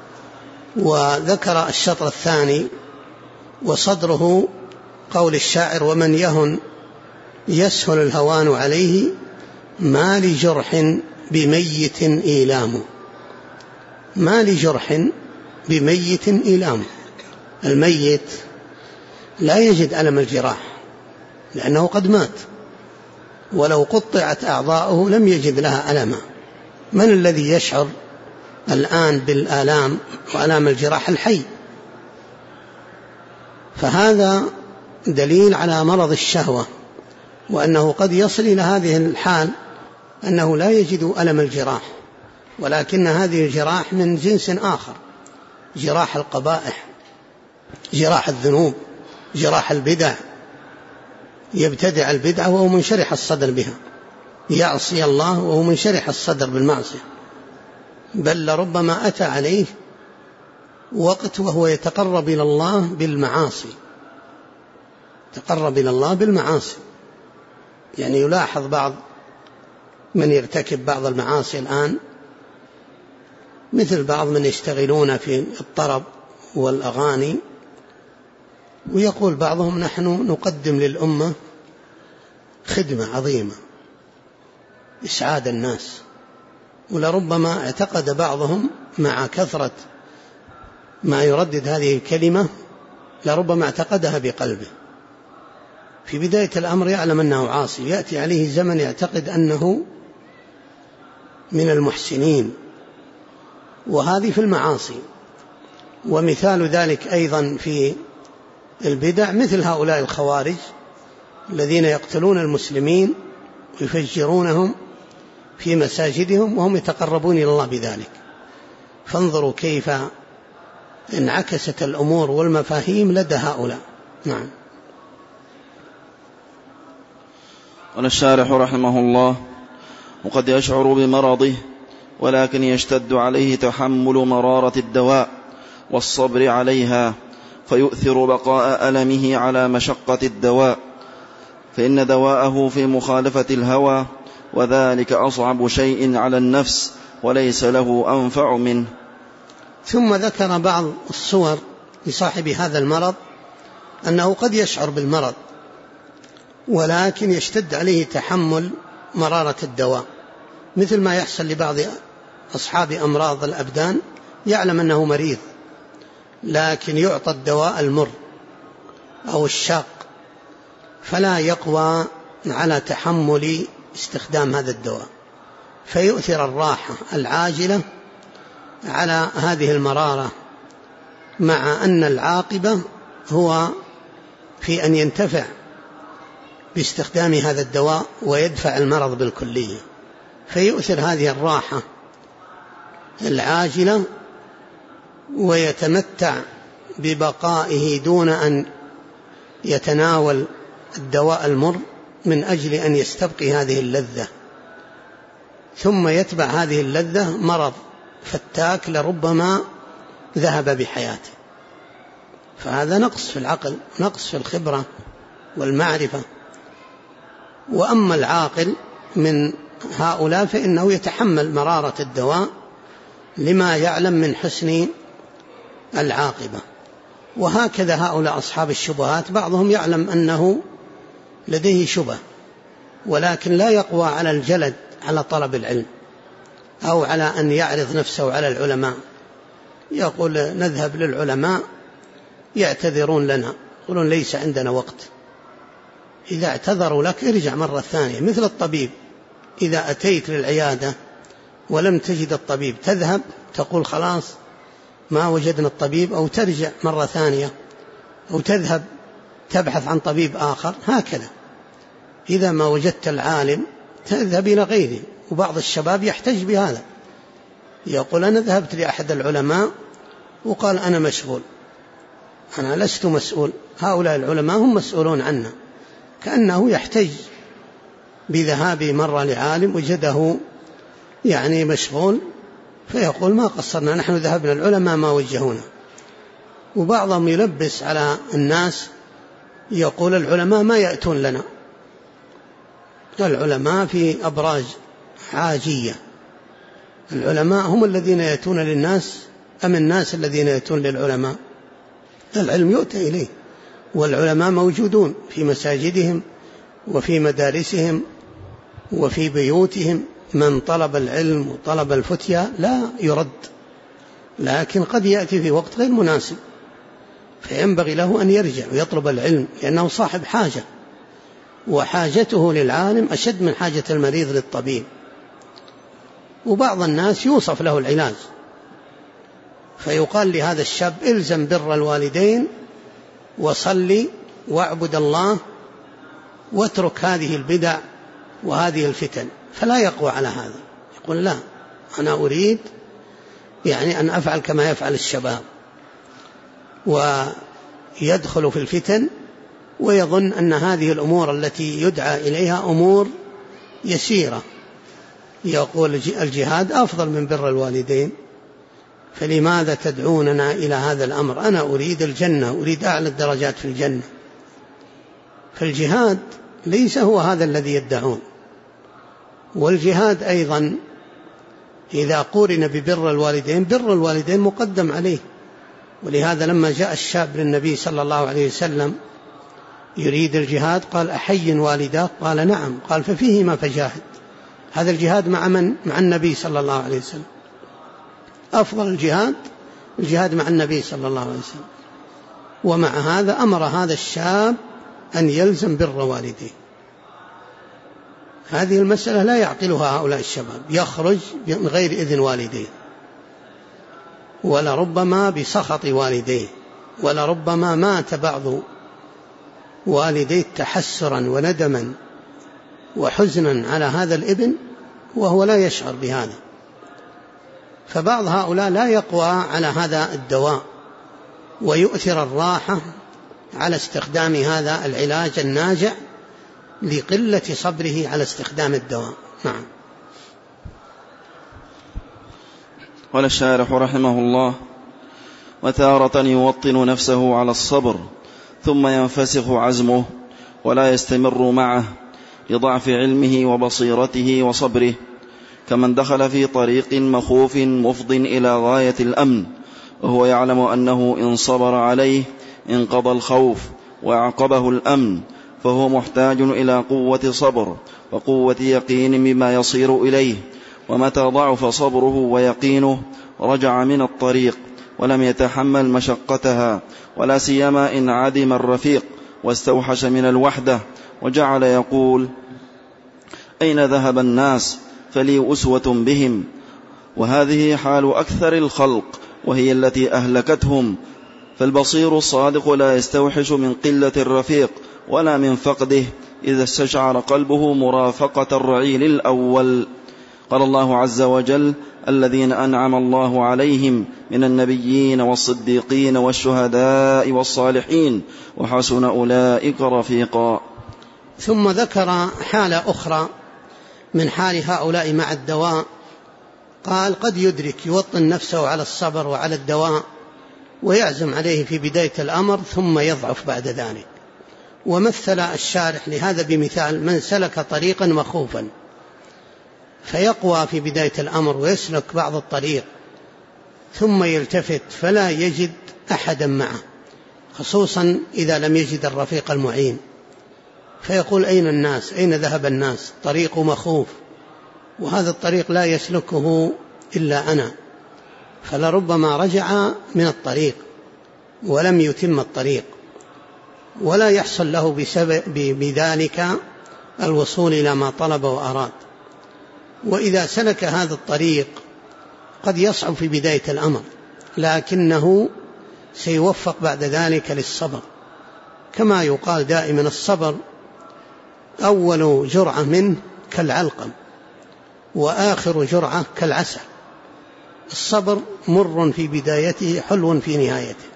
وذكر الشطر الثاني وصدره قول الشاعر: ومن يهن يسهل الهوان عليه، ما لجرح بميت إيلام. ما لجرح بميت إيلام، الميت لا يجد ألم الجراح لأنه قد مات، ولو قطعت أعضاؤه لم يجد لها ألما. من الذي يشعر الآن بالآلام وآلام الجراح؟ الحي. فهذا دليل على مرض الشهوة، وأنه قد يصل إلى هذه الحال أنه لا يجد ألم الجراح، ولكن هذه الجراح من جنس آخر، جراح القبائح، جراح الذنوب، جراح البدع. يبتدع البدعة وهو منشرح الصدر بها، يعصي الله وهو منشرح الصدر بالمعصية، بل لربما أتى عليه وقت وهو يتقرب إلى الله بالمعاصي، تقرب إلى الله بالمعاصي. يعني يلاحظ بعض من يرتكب بعض المعاصي الآن، مثل بعض من يشتغلون في الطرب والأغاني، ويقول بعضهم: نحن نقدم للأمة خدمة عظيمة، إسعاد الناس. ولربما اعتقد بعضهم مع كثرة ما يردد هذه الكلمة، لربما اعتقدها بقلبه. في بداية الأمر يعلم أنه عاصي، يأتي عليه زمن يعتقد أنه من المحسنين، وهذه في المعاصي. ومثال ذلك أيضا في البدع، مثل هؤلاء الخوارج الذين يقتلون المسلمين ويفجرونهم في مساجدهم وهم يتقربون إلى الله بذلك. فانظروا كيف انعكست الأمور والمفاهيم لدى هؤلاء. نعم. قال الشارح رحمه الله: وقد يشعر بمرضه، ولكن يشتد عليه تحمل مرارة الدواء والصبر عليها، فيؤثر بقاء ألمه على مشقة الدواء، فإن دواءه في مخالفة الهوى، وذلك أصعب شيء على النفس وليس له أنفع منه. ثم ذكر بعض الصور لصاحب هذا المرض أنه قد يشعر بالمرض ولكن يشتد عليه تحمل مرارة الدواء، مثل ما يحصل لبعض أصحاب أمراض الأبدان، يعلم أنه مريض لكن يعطى الدواء المر أو الشاق فلا يقوى على تحمل استخدام هذا الدواء، فيؤثر الراحة العاجلة على هذه المرارة، مع أن العاقبة هو في أن ينتفع باستخدام هذا الدواء ويدفع المرض بالكلية، فيؤثر هذه الراحة العاجلة ويتمتع ببقائه دون أن يتناول الدواء المر من أجل أن يستبقي هذه اللذة، ثم يتبع هذه اللذة مرض فتاك لربما ذهب بحياته. فهذا نقص في العقل، نقص في الخبرة والمعرفة. وأما العاقل من هؤلاء فإنه يتحمل مرارة الدواء لما يعلم من حسن العاقبة. وهكذا هؤلاء أصحاب الشبهات، بعضهم يعلم أنه لديه شبه ولكن لا يقوى على الجلد على طلب العلم أو على أن يعرض نفسه على العلماء، يقول نذهب للعلماء يعتذرون لنا، يقولون ليس عندنا وقت. إذا اعتذروا لك ارجع مرة ثانية، مثل الطبيب إذا أتيت للعيادة ولم تجد الطبيب تذهب تقول خلاص ما وجدنا الطبيب، أو ترجع مرة ثانية، أو تذهب تبحث عن طبيب آخر. هكذا إذا ما وجدت العالم تذهب إلى غيره. وبعض الشباب يحتج بهذا، يقول أنا ذهبت لأحد العلماء وقال أنا مشغول. أنا لست مسؤول، هؤلاء العلماء هم مسؤولون عنا. كأنه يحتج بذهابه مرة لعالم وجده يعني مشغول، فيقول ما قصرنا، نحن ذهبنا العلماء ما وجهونا. وبعضهم يلبس على الناس يقول العلماء ما يأتون لنا، العلماء في أبراج عاجية، العلماء هم الذين يأتون للناس أم الناس الذين يأتون للعلماء؟ العلم يؤتى إليه، والعلماء موجودون في مساجدهم وفي مدارسهم وفي بيوتهم. من طلب العلم وطلب الفتيا لا يرد، لكن قد يأتي في وقت غير مناسب، فينبغي له أن يرجع ويطلب العلم، لأنه صاحب حاجة، وحاجته للعالم أشد من حاجة المريض للطبيب. وبعض الناس يوصف له العلاج، فيقال لهذا الشاب إلزم بر الوالدين وصلي واعبد الله واترك هذه البدع وهذه الفتن، فلا يقوى على هذا. يقول لا، أنا أريد يعني أن أفعل كما يفعل الشباب، ويدخل في الفتن ويظن أن هذه الأمور التي يدعى إليها أمور يسيرة. يقول الجهاد أفضل من بر الوالدين، فلماذا تدعوننا إلى هذا الأمر؟ أنا أريد الجنة، أريد أعلى الدرجات في الجنة. فالجهاد ليس هو هذا الذي يدعون. والجهاد أيضا إذا قورن ببر الوالدين، بر الوالدين مقدم عليه. ولهذا لما جاء الشاب للنبي صلى الله عليه وسلم يريد الجهاد قال أحي والداك؟ قال نعم. قال ففيهما فجاهد. هذا الجهاد مع من؟ مع النبي صلى الله عليه وسلم. أفضل الجهاد مع النبي صلى الله عليه وسلم. ومع هذا أمر هذا الشاب أن يلزم بر والديه. هذه المسألة لا يعقلها هؤلاء الشباب، يخرج من غير إذن والديه، ولربما بسخط والديه، ولربما مات بعض والديه تحسرا وندما وحزنا على هذا الابن وهو لا يشعر بهذا. فبعض هؤلاء لا يقوى على هذا الدواء ويؤثر الراحة على استخدام هذا العلاج الناجع لقلة صبره على استخدام الدواء. نعم. قال الشارح رحمه الله: وتارة يوطن نفسه على الصبر ثم ينفسخ عزمه ولا يستمر معه لضعف علمه وبصيرته وصبره، كمن دخل في طريق مخوف مفض إلى غاية الأمن وهو يعلم أنه إن صبر عليه انقضى الخوف وأعقبه الأمن، فهو محتاج إلى قوة صبر وقوة يقين بما يصير إليه. ومتى ضعف صبره ويقينه رجع من الطريق ولم يتحمل مشقتها، ولا سيما إن عدم الرفيق واستوحش من الوحدة وجعل يقول: أين ذهب الناس فلي أسوة بهم. وهذه حال أكثر الخلق وهي التي أهلكتهم. فالبصير الصادق لا يستوحش من قلة الرفيق ولا من فقده إذا استشعر قلبه مرافقة الرعيل الأول. قال الله عز وجل: الذين أنعم الله عليهم من النبيين والصديقين والشهداء والصالحين وحسن أولئك رفيقا. ثم ذكر حالة أخرى من حال هؤلاء مع الدواء، قال: قد يدرك يوطن نفسه على الصبر وعلى الدواء ويعزم عليه في بداية الأمر ثم يضعف بعد ذلك. ومثل الشارح لهذا بمثال: من سلك طريقا مخوفا فيقوى في بداية الأمر ويسلك بعض الطريق ثم يلتفت فلا يجد أحدا معه، خصوصا إذا لم يجد الرفيق المعين، فيقول: أين الناس؟ أين ذهب الناس؟ طريق مخوف، وهذا الطريق لا يسلكه إلا أنا، فلربما رجع من الطريق ولم يتم الطريق ولا يحصل له بذلك الوصول إلى ما طلب وأراد. وإذا سلك هذا الطريق قد يصعب في بداية الأمر، لكنه سيوفق بعد ذلك للصبر، كما يقال دائما: الصبر أول جرعة منه كالعلقم وآخر جرعة كالعسل. الصبر مر في بدايته حلو في نهايته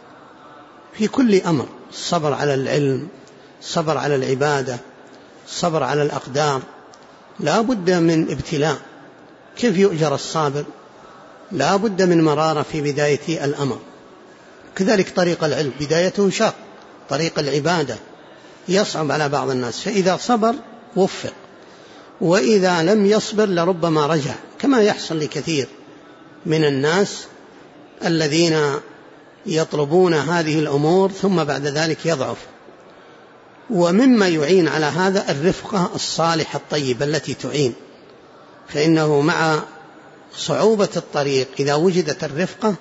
في كل أمر: الصبر على العلم، الصبر على العبادة، الصبر على الأقدار، لا بد من ابتلاء. كيف يؤجر الصابر؟ لا بد من مرارة في بداية الأمر. كذلك طريق العلم بدايته شاق، طريق العبادة يصعب على بعض الناس، فإذا صبر وفق، وإذا لم يصبر لربما رجع، كما يحصل لكثير من الناس الذين يطلبون هذه الأمور ثم بعد ذلك يضعف. ومما يعين على هذا الرفقة الصالحة الطيبة التي تعين، فإنه مع صعوبة الطريق إذا وجدت الرفقة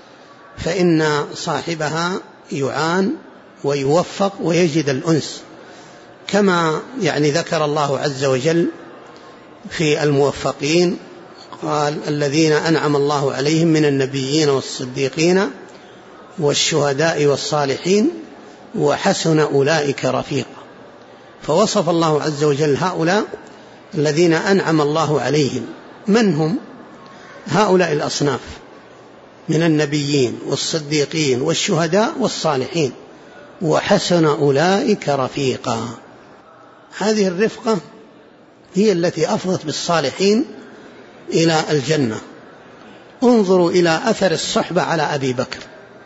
فإن صاحبها يعان ويوفق ويجد الأنس، كما ذكر الله عز وجل في الموفقين، قال: الذين أنعم الله عليهم من النبيين والصديقين والشهداء والصالحين وحسن أولئك رفيقا. فوصف الله عز وجل هؤلاء الذين أنعم الله عليهم. من هم هؤلاء الأصناف؟ من النبيين والصديقين والشهداء والصالحين وحسن أولئك رفيقا. هذه الرفقة هي التي أفضت بالصالحين إلى الجنة. انظروا إلى أثر الصحبة على أبي بكر،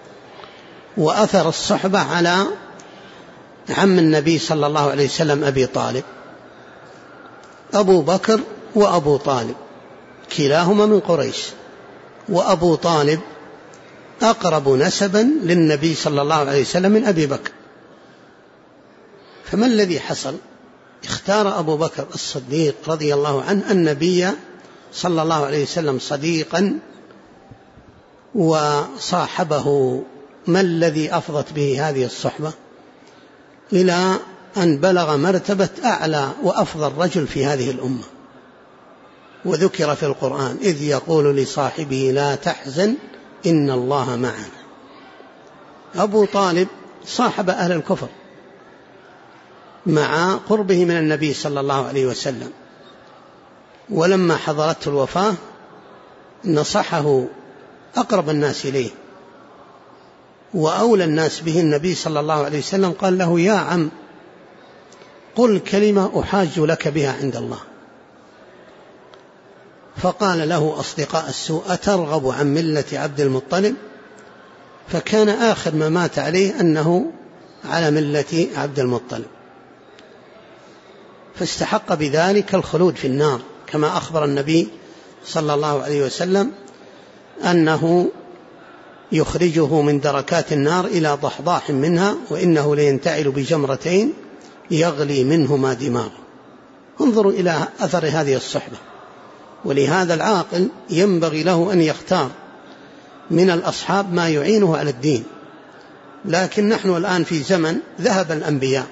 وأثر الصحبة على عم النبي صلى الله عليه وسلم أبي طالب. أبو بكر وأبو طالب كلاهما من قريش، وأبو طالب أقرب نسبا للنبي صلى الله عليه وسلم من أبي بكر. فما الذي حصل؟ اختار أبو بكر الصديق رضي الله عنه النبي صلى الله عليه وسلم صديقا وصاحبه. ما الذي أفضت به هذه الصحبة إلى أن بلغ مرتبة أعلى وأفضل رجل في هذه الأمة؟ وذكر في القرآن: إذ يقول لصاحبه لا تحزن إن الله معنا. أبو طالب صاحب أهل الكفر مع قربه من النبي صلى الله عليه وسلم، ولما حضرته الوفاة نصحه أقرب الناس إليه وأولى الناس به النبي صلى الله عليه وسلم، قال له: يا عم، قل كلمة أحاج لك بها عند الله. فقال له أصدقاء السوء: أترغب عن ملة عبد المطلب؟ فكان آخر ما مات عليه أنه على ملة عبد المطلب، فاستحق بذلك الخلود في النار، كما أخبر النبي صلى الله عليه وسلم أنه يخرجه من دركات النار إلى ضحضاح منها، وإنه لينتعل بجمرتين يغلي منهما دماغه. انظروا إلى أثر هذه الصحبة. ولهذا العاقل ينبغي له أن يختار من الأصحاب ما يعينه على الدين. لكن نحن الآن في زمن ذهب الأنبياء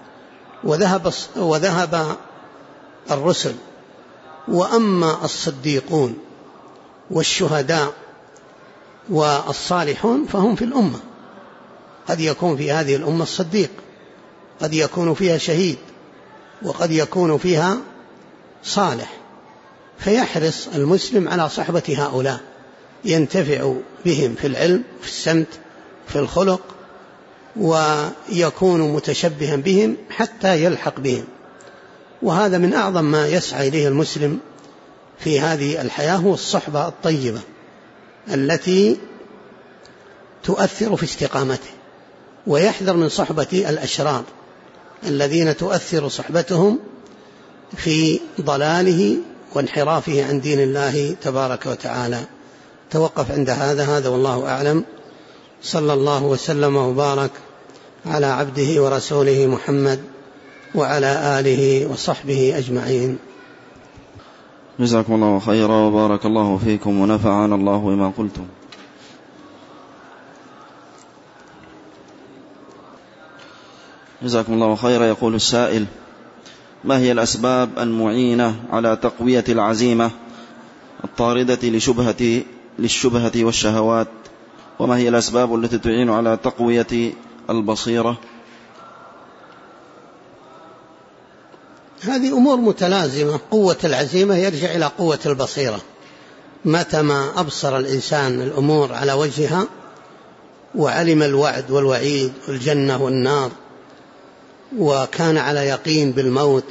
وذهب الرسل، وأما الصديقون والشهداء والصالحون فهم في الأمة. قد يكون في هذه الأمة الصديق، قد يكون فيها شهيد، وقد يكون فيها صالح، فيحرص المسلم على صحبة هؤلاء، ينتفع بهم في العلم، في السمت، في الخلق، ويكون متشبها بهم حتى يلحق بهم. وهذا من أعظم ما يسعى إليه المسلم في هذه الحياة، هو الصحبة الطيبة التي تؤثر في استقامته، ويحذر من صحبة الأشرار الذين تؤثر صحبتهم في ضلاله وانحرافه عن دين الله تبارك وتعالى. توقف عند هذا والله أعلم. صلى الله وسلم وبارك على عبده ورسوله محمد وعلى آله وصحبه أجمعين. جزاكم الله خيرا وبارك الله فيكم ونفعنا الله بما قلتم. جزاكم الله خيرا. يقول السائل: ما هي الأسباب المعينة على تقوية العزيمة الطاردة للشبهة والشهوات؟ وما هي الأسباب التي تعين على تقوية البصيرة؟ هذه أمور متلازمة. قوة العزيمة يرجع إلى قوة البصيرة. متى ما أبصر الإنسان الأمور على وجهها وعلم الوعد والوعيد والجنة والنار، وكان على يقين بالموت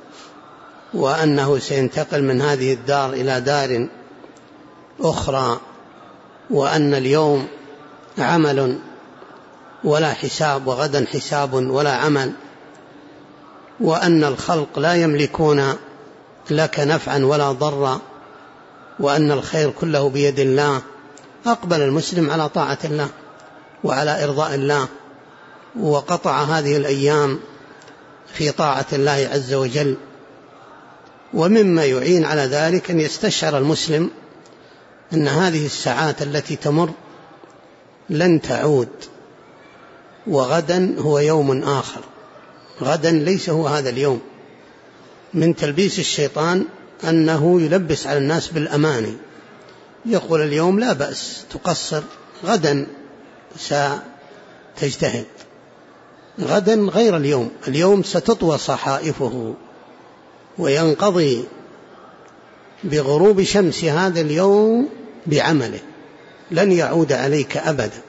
وأنه سينتقل من هذه الدار إلى دار أخرى، وأن اليوم عمل ولا حساب وغدا حساب ولا عمل، وأن الخلق لا يملكون لك نفعا ولا ضرا، وأن الخير كله بيد الله، أقبل المسلم على طاعة الله وعلى إرضاء الله، وقطع هذه الأيام في طاعة الله عز وجل. ومما يعين على ذلك أن يستشعر المسلم أن هذه الساعات التي تمر لن تعود، وغدا هو يوم آخر، غدا ليس هو هذا اليوم. من تلبيس الشيطان أنه يلبس على الناس بالأماني، يقول اليوم لا بأس تقصر، غدا ستجتهد، غدا غير اليوم، اليوم ستطوى صحائفه وينقضي بغروب شمس هذا اليوم بعمله، لن يعود عليك أبدا،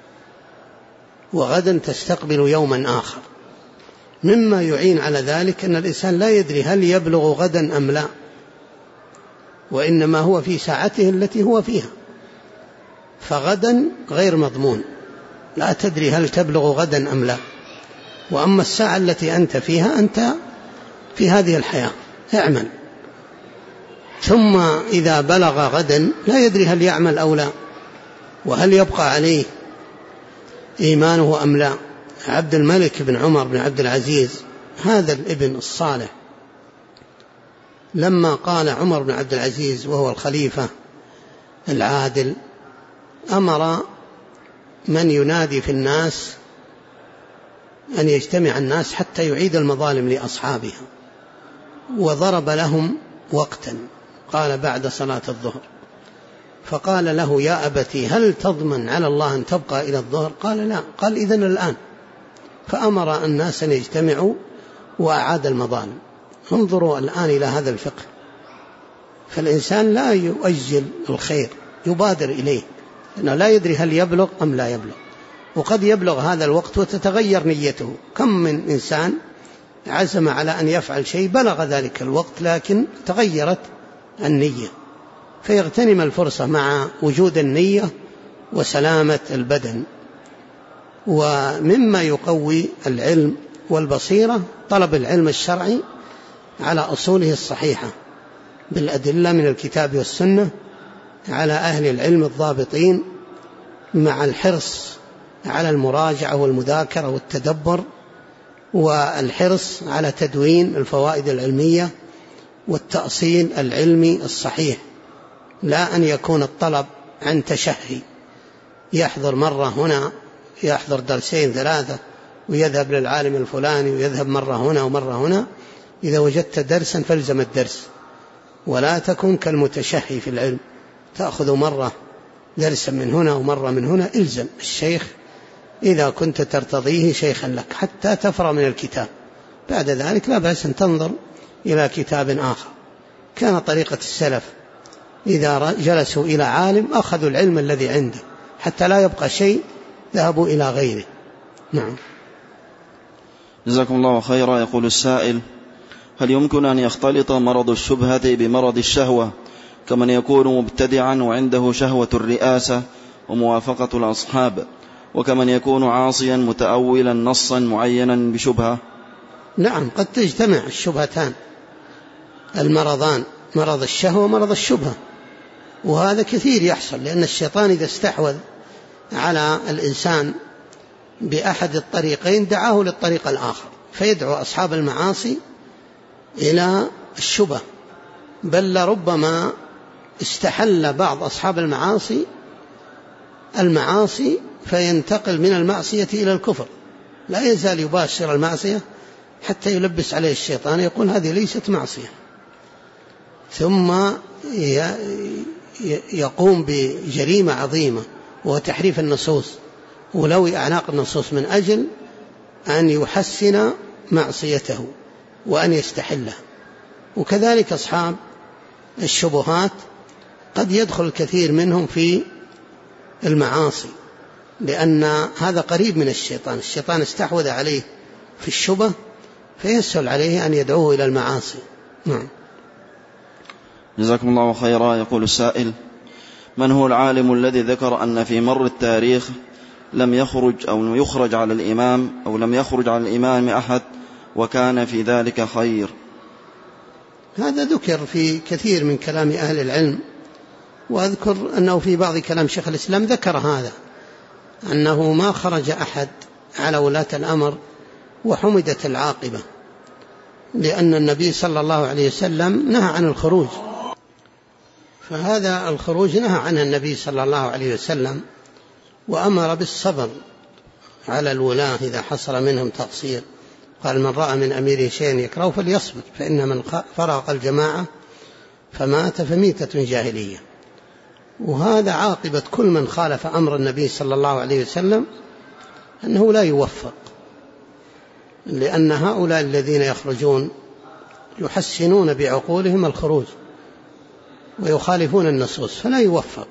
وغدا تستقبل يوما آخر. مما يعين على ذلك أن الإنسان لا يدري هل يبلغ غدا أم لا، وإنما هو في ساعته التي هو فيها، فغدا غير مضمون، لا تدري هل تبلغ غدا أم لا. وأما الساعة التي أنت فيها، أنت في هذه الحياة اعمل، ثم إذا بلغ غدا لا يدري هل يعمل أو لا، وهل يبقى عليه إيمانه أم لا. عبد الملك بن عمر بن عبد العزيز هذا الابن الصالح، لما قال عمر بن عبد العزيز وهو الخليفة العادل، أمر من ينادي في الناس أن يجتمع الناس حتى يعيد المظالم لأصحابها، وضرب لهم وقتا، قال بعد صلاة الظهر، فقال له: يا أبتي هل تضمن على الله أن تبقى إلى الظهر؟ قال: لا. قال: إذن الآن. فأمر الناس أن يجتمعوا وأعاد المظالم. انظروا الآن إلى هذا الفقه. فالإنسان لا يؤجل الخير، يبادر إليه، لأنه لا يدري هل يبلغ أم لا يبلغ، وقد يبلغ هذا الوقت وتتغير نيته. كم من إنسان عزم على أن يفعل شيء، بلغ ذلك الوقت لكن تغيرت النية، فيغتنم الفرصة مع وجود النية وسلامة البدن. ومما يقوي العلم والبصيرة طلب العلم الشرعي على أصوله الصحيحة بالأدلة من الكتاب والسنة على أهل العلم الضابطين، مع الحرص على المراجعة والمذاكرة والتدبر، والحرص على تدوين الفوائد العلمية والتأصيل العلمي الصحيح، لا أن يكون الطلب عن تشهي، يحضر مرة هنا، يحضر درسين ثلاثة، ويذهب للعالم الفلاني، ويذهب مرة هنا ومرة هنا. إذا وجدت درسا فالزم الدرس، ولا تكن كالمتشهي في العلم، تأخذ مرة درسا من هنا ومرة من هنا. إلزم الشيخ إذا كنت ترتضيه شيخا لك حتى تفرغ من الكتاب، بعد ذلك لا بأس أن تنظر إلى كتاب آخر. كان طريقة السلف إذا جلسوا إلى عالم أخذوا العلم الذي عنده حتى لا يبقى شيء، ذهبوا إلى غيره. نعم. جزاكم الله خيرا. يقول السائل: هل يمكن أن يختلط مرض الشبهة بمرض الشهوة، كمن يكون مبتدعا وعنده شهوة الرئاسة وموافقة الأصحاب، وكمن يكون عاصيا متأولا نصا معينا بشبهة؟ نعم، قد تجتمع الشبهتان، المرضان، مرض الشهوة ومرض الشبهة، وهذا كثير يحصل، لأن الشيطان إذا استحوذ على الإنسان بأحد الطريقين دعاه للطريق الآخر، فيدعو أصحاب المعاصي إلى الشبهة، بل لربما استحل بعض أصحاب المعاصي فينتقل من المعصية إلى الكفر، لا يزال يباشر المعصية حتى يلبس عليه الشيطان يقول هذه ليست معصية، ثم يقوم بجريمة عظيمة وهو تحريف النصوص ولوي أعناق النصوص من أجل أن يحسن معصيته وأن يستحلها. وكذلك أصحاب الشبهات قد يدخل الكثير منهم في المعاصي، لأن هذا قريب من الشيطان، الشيطان استحوذ عليه في الشبه فيسهل عليه أن يدعوه إلى المعاصي. نعم. جزاكم الله خيرا. يقول السائل: من هو العالم الذي ذكر أن في مر التاريخ لم يخرج على الإمام أحد وكان في ذلك خير؟ هذا ذكر في كثير من كلام أهل العلم، وأذكر أنه في بعض كلام شيخ الإسلام ذكر هذا، أنه ما خرج أحد على ولاة الأمر وحمدت العاقبة، لأن النبي صلى الله عليه وسلم نهى عن الخروج، فهذا الخروج نهى عنه النبي صلى الله عليه وسلم، وأمر بالصبر على الولاة إذا حصل منهم تقصير، قال من رأى من أميره شيئا يكره فليصبر، فإن من فرق الجماعة فمات فميتة جاهلية. وهذا عاقبة كل من خالف أمر النبي صلى الله عليه وسلم أنه لا يوفق، لأن هؤلاء الذين يخرجون يحسنون بعقولهم الخروج ويخالفون النصوص فلا يوفق.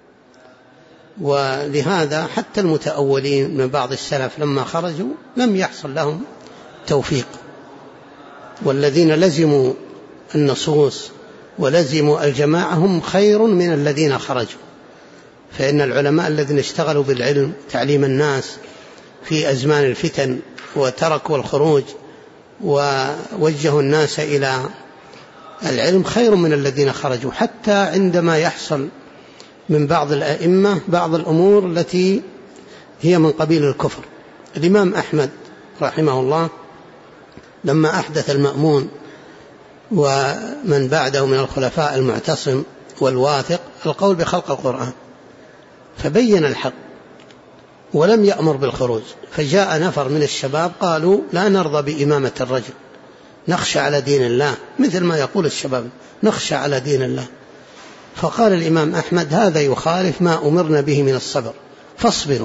ولهذا حتى المتأولين من بعض السلف لما خرجوا لم يحصل لهم توفيق، والذين لزموا النصوص ولزموا الجماعة هم خير من الذين خرجوا. فإن العلماء الذين اشتغلوا بالعلم تعليم الناس في أزمان الفتن وتركوا الخروج ووجهوا الناس إلى العلم خير من الذين خرجوا، حتى عندما يحصل من بعض الأئمة بعض الأمور التي هي من قبيل الكفر. الإمام أحمد رحمه الله لما أحدث المأمون ومن بعده من الخلفاء المعتصم والواثق القول بخلق القرآن، فبين الحق ولم يأمر بالخروج، فجاء نفر من الشباب قالوا لا نرضى بإمامة الرجل، نخشى على دين الله، مثل ما يقول الشباب نخشى على دين الله. فقال الإمام أحمد هذا يخالف ما أمرنا به من الصبر فاصبروا.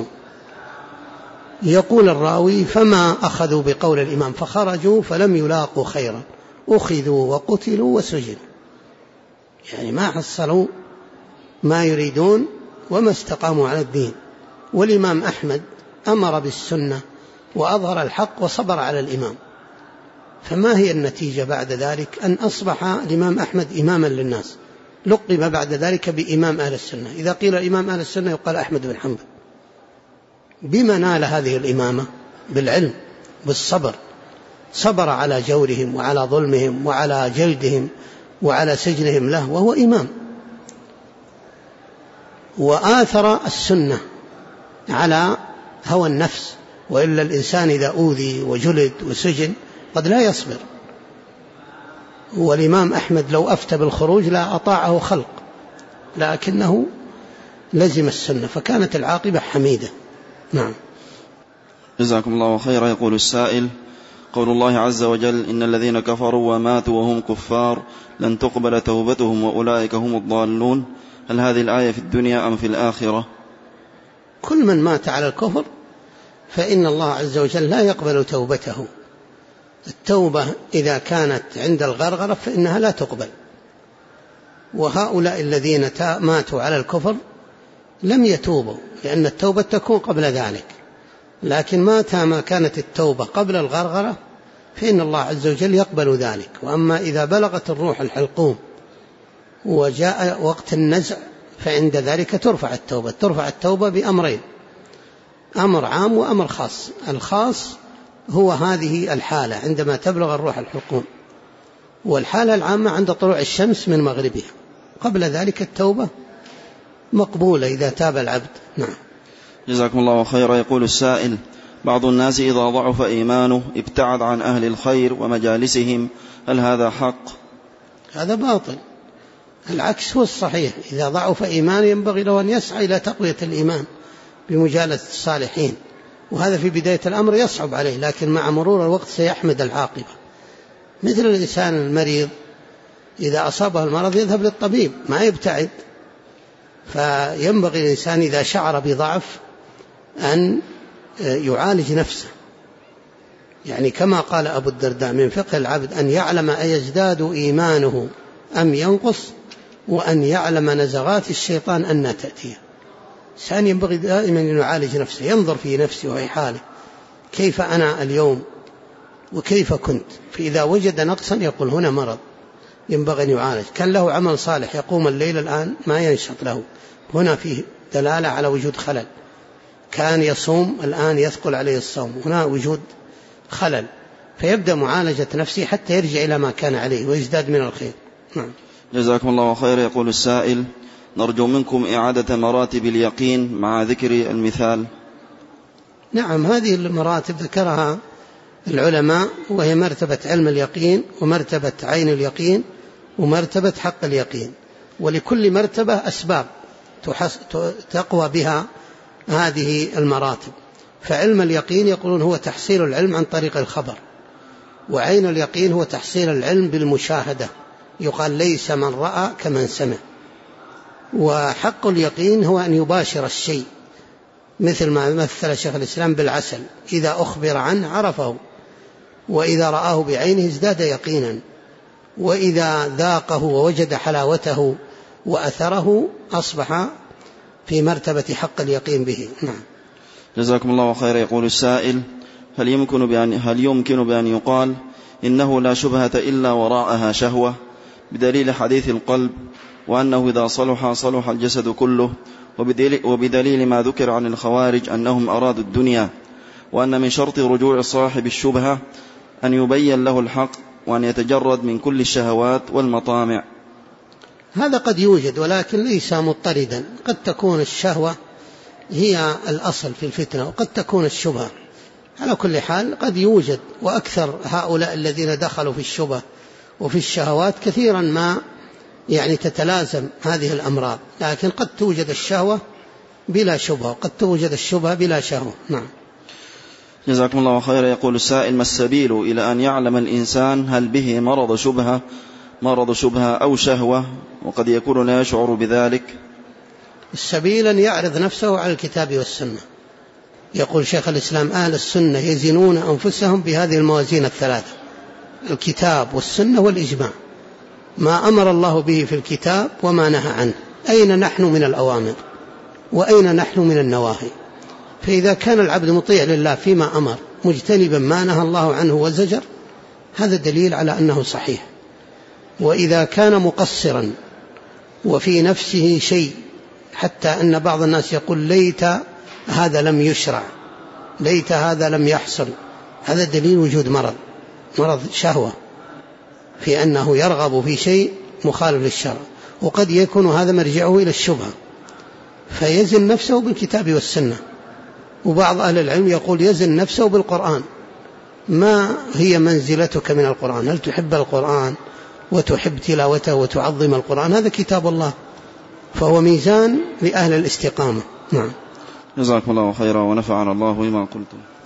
يقول الراوي فما أخذوا بقول الإمام فخرجوا فلم يلاقوا خيرا، أخذوا وقتلوا وسجنوا، يعني ما حصلوا ما يريدون وما استقاموا على الدين. والإمام أحمد أمر بالسنة وأظهر الحق وصبر على الإمام، فما هي النتيجة بعد ذلك؟ أن أصبح الإمام أحمد إماما للناس لقب بعد ذلك بإمام أهل السنة. إذا قيل إمام أهل السنة يقال أحمد بن حنبل. بما نال هذه الإمامة؟ بالعلم، بالصبر، صبر على جورهم وعلى ظلمهم وعلى جلدهم وعلى سجنهم له وهو إمام، وآثر السنة على هوى النفس، وإلا الإنسان إذا أوذي وجلد وسجن قد لا يصبر. والإمام أحمد لو أفتى بالخروج لا أطاعه خلق، لكنه لزم السنة فكانت العاقبة حميدة. نعم. جزاكم الله خيرا. يقول السائل: قول الله عز وجل: إن الذين كفروا وماتوا وهم كفار لن تقبل توبتهم وأولئك هم الضالون، هل هذه الآية في الدنيا أم في الآخرة؟ كل من مات على الكفر فإن الله عز وجل لا يقبل توبته. التوبة إذا كانت عند الغرغرة فإنها لا تقبل، وهؤلاء الذين ماتوا على الكفر لم يتوبوا، لأن التوبة تكون قبل ذلك، لكن ما كانت التوبة قبل الغرغرة فإن الله عز وجل يقبل ذلك. وأما إذا بلغت الروح الحلقوم وجاء وقت النزع فعند ذلك ترفع التوبة بأمرين: أمر عام وأمر خاص. الخاص هو هذه الحالة عندما تبلغ الروح الحلقوم، والحالة العامة عند طلوع الشمس من مغربها. قبل ذلك التوبة مقبولة إذا تاب العبد. نعم. جزاكم الله خيرا. يقول السائل: بعض الناس إذا ضعف إيمانه ابتعد عن أهل الخير ومجالسهم، هل هذا حق؟ هذا باطل، العكس هو الصحيح. إذا ضعف إيمانه ينبغي له أن يسعى إلى تقوية الإيمان بمجالسة الصالحين، وهذا في بداية الأمر يصعب عليه، لكن مع مرور الوقت سيحمد العاقبة. مثل الإنسان المريض إذا أصابه المرض يذهب للطبيب، ما يبتعد. فينبغي الإنسان إذا شعر بضعف أن يعالج نفسه، يعني كما قال أبو الدرداء: من فقه العبد أن يعلم أيزداد إيمانه أم ينقص، وأن يعلم نزغات الشيطان أن تأتيه. الإنسان ينبغي دائما أن يعالج نفسه، ينظر في نفسه وفي حاله، كيف أنا اليوم وكيف كنت. فإذا وجد نقصا يقول هنا مرض ينبغي أن يعالج. كان له عمل صالح يقوم الليل الآن ما ينشط له، هنا فيه دلالة على وجود خلل. كان يصوم الآن يثقل عليه الصوم، هنا وجود خلل، فيبدأ معالجة نفسه حتى يرجع إلى ما كان عليه ويزداد من الخير. نعم. جزاكم الله خير. يقول السائل: نرجو منكم إعادة مراتب اليقين مع ذكر المثال. نعم، هذه المراتب ذكرها العلماء، وهي مرتبة علم اليقين، ومرتبة عين اليقين، ومرتبة حق اليقين، ولكل مرتبة أسباب تقوى بها هذه المراتب. فعلم اليقين يقولون هو تحصيل العلم عن طريق الخبر، وعين اليقين هو تحصيل العلم بالمشاهدة، يقال ليس من رأى كمن سمع. وحق اليقين هو أن يباشر الشيء، مثل ما مثل شيخ الإسلام بالعسل: إذا أخبر عنه عرفه، وإذا رآه بعينه ازداد يقينا، وإذا ذاقه ووجد حلاوته وأثره أصبح في مرتبة حق اليقين به. نعم. جزاكم الله خيرا. يقول السائل: هل يمكن بأن يقال إنه لا شبهة إلا وراءها شهوة، بدليل حديث القلب، وأنه إذا صلح صلح الجسد كله، وبدليل ما ذكر عن الخوارج أنهم أرادوا الدنيا، وأن من شرط رجوع صاحب الشبهة أن يبين له الحق وأن يتجرد من كل الشهوات والمطامع؟ هذا قد يوجد ولكن ليس مضطردا، قد تكون الشهوة هي الأصل في الفتنة، وقد تكون الشبهة. على كل حال قد يوجد، وأكثر هؤلاء الذين دخلوا في الشبهة وفي الشهوات كثيرا ما يعني تتلازم هذه الأمراض، لكن قد توجد الشهوة بلا شبهة، وقد توجد الشبهة بلا شهوة. نعم. جزاكم الله خيرا. يقول السائل: ما السبيل إلى أن يعلم الإنسان هل به مرض شبهة أو شهوة، وقد يكون لا يشعر بذلك؟ السبيل أن يعرض نفسه على الكتاب والسنة. يقول شيخ الإسلام: أهل السنة يزنون أنفسهم بهذه الموازين الثلاثة: الكتاب والسنة والإجماع، ما أمر الله به في الكتاب وما نهى عنه، أين نحن من الأوامر وأين نحن من النواهي. فإذا كان العبد مطيع لله فيما أمر مجتنبا ما نهى الله عنه وزجر، هذا دليل على أنه صحيح. وإذا كان مقصرا وفي نفسه شيء، حتى أن بعض الناس يقول ليت هذا لم يشرع، ليت هذا لم يحصل. هذا دليل وجود مرض شهوة في أنه يرغب في شيء مخالف للشرع. وقد يكون هذا مرجعه إلى الشبهة فيزن نفسه بالكتاب والسنة. وبعض أهل العلم يقول يزن نفسه بالقرآن. ما هي منزلتك من القرآن؟ هل تحب القرآن وتحب تلاوته وتعظم القرآن؟ هذا كتاب الله، فهو ميزان لأهل الاستقامة. نعم. جزاكم الله خيرا ونفعنا الله بما قلتم.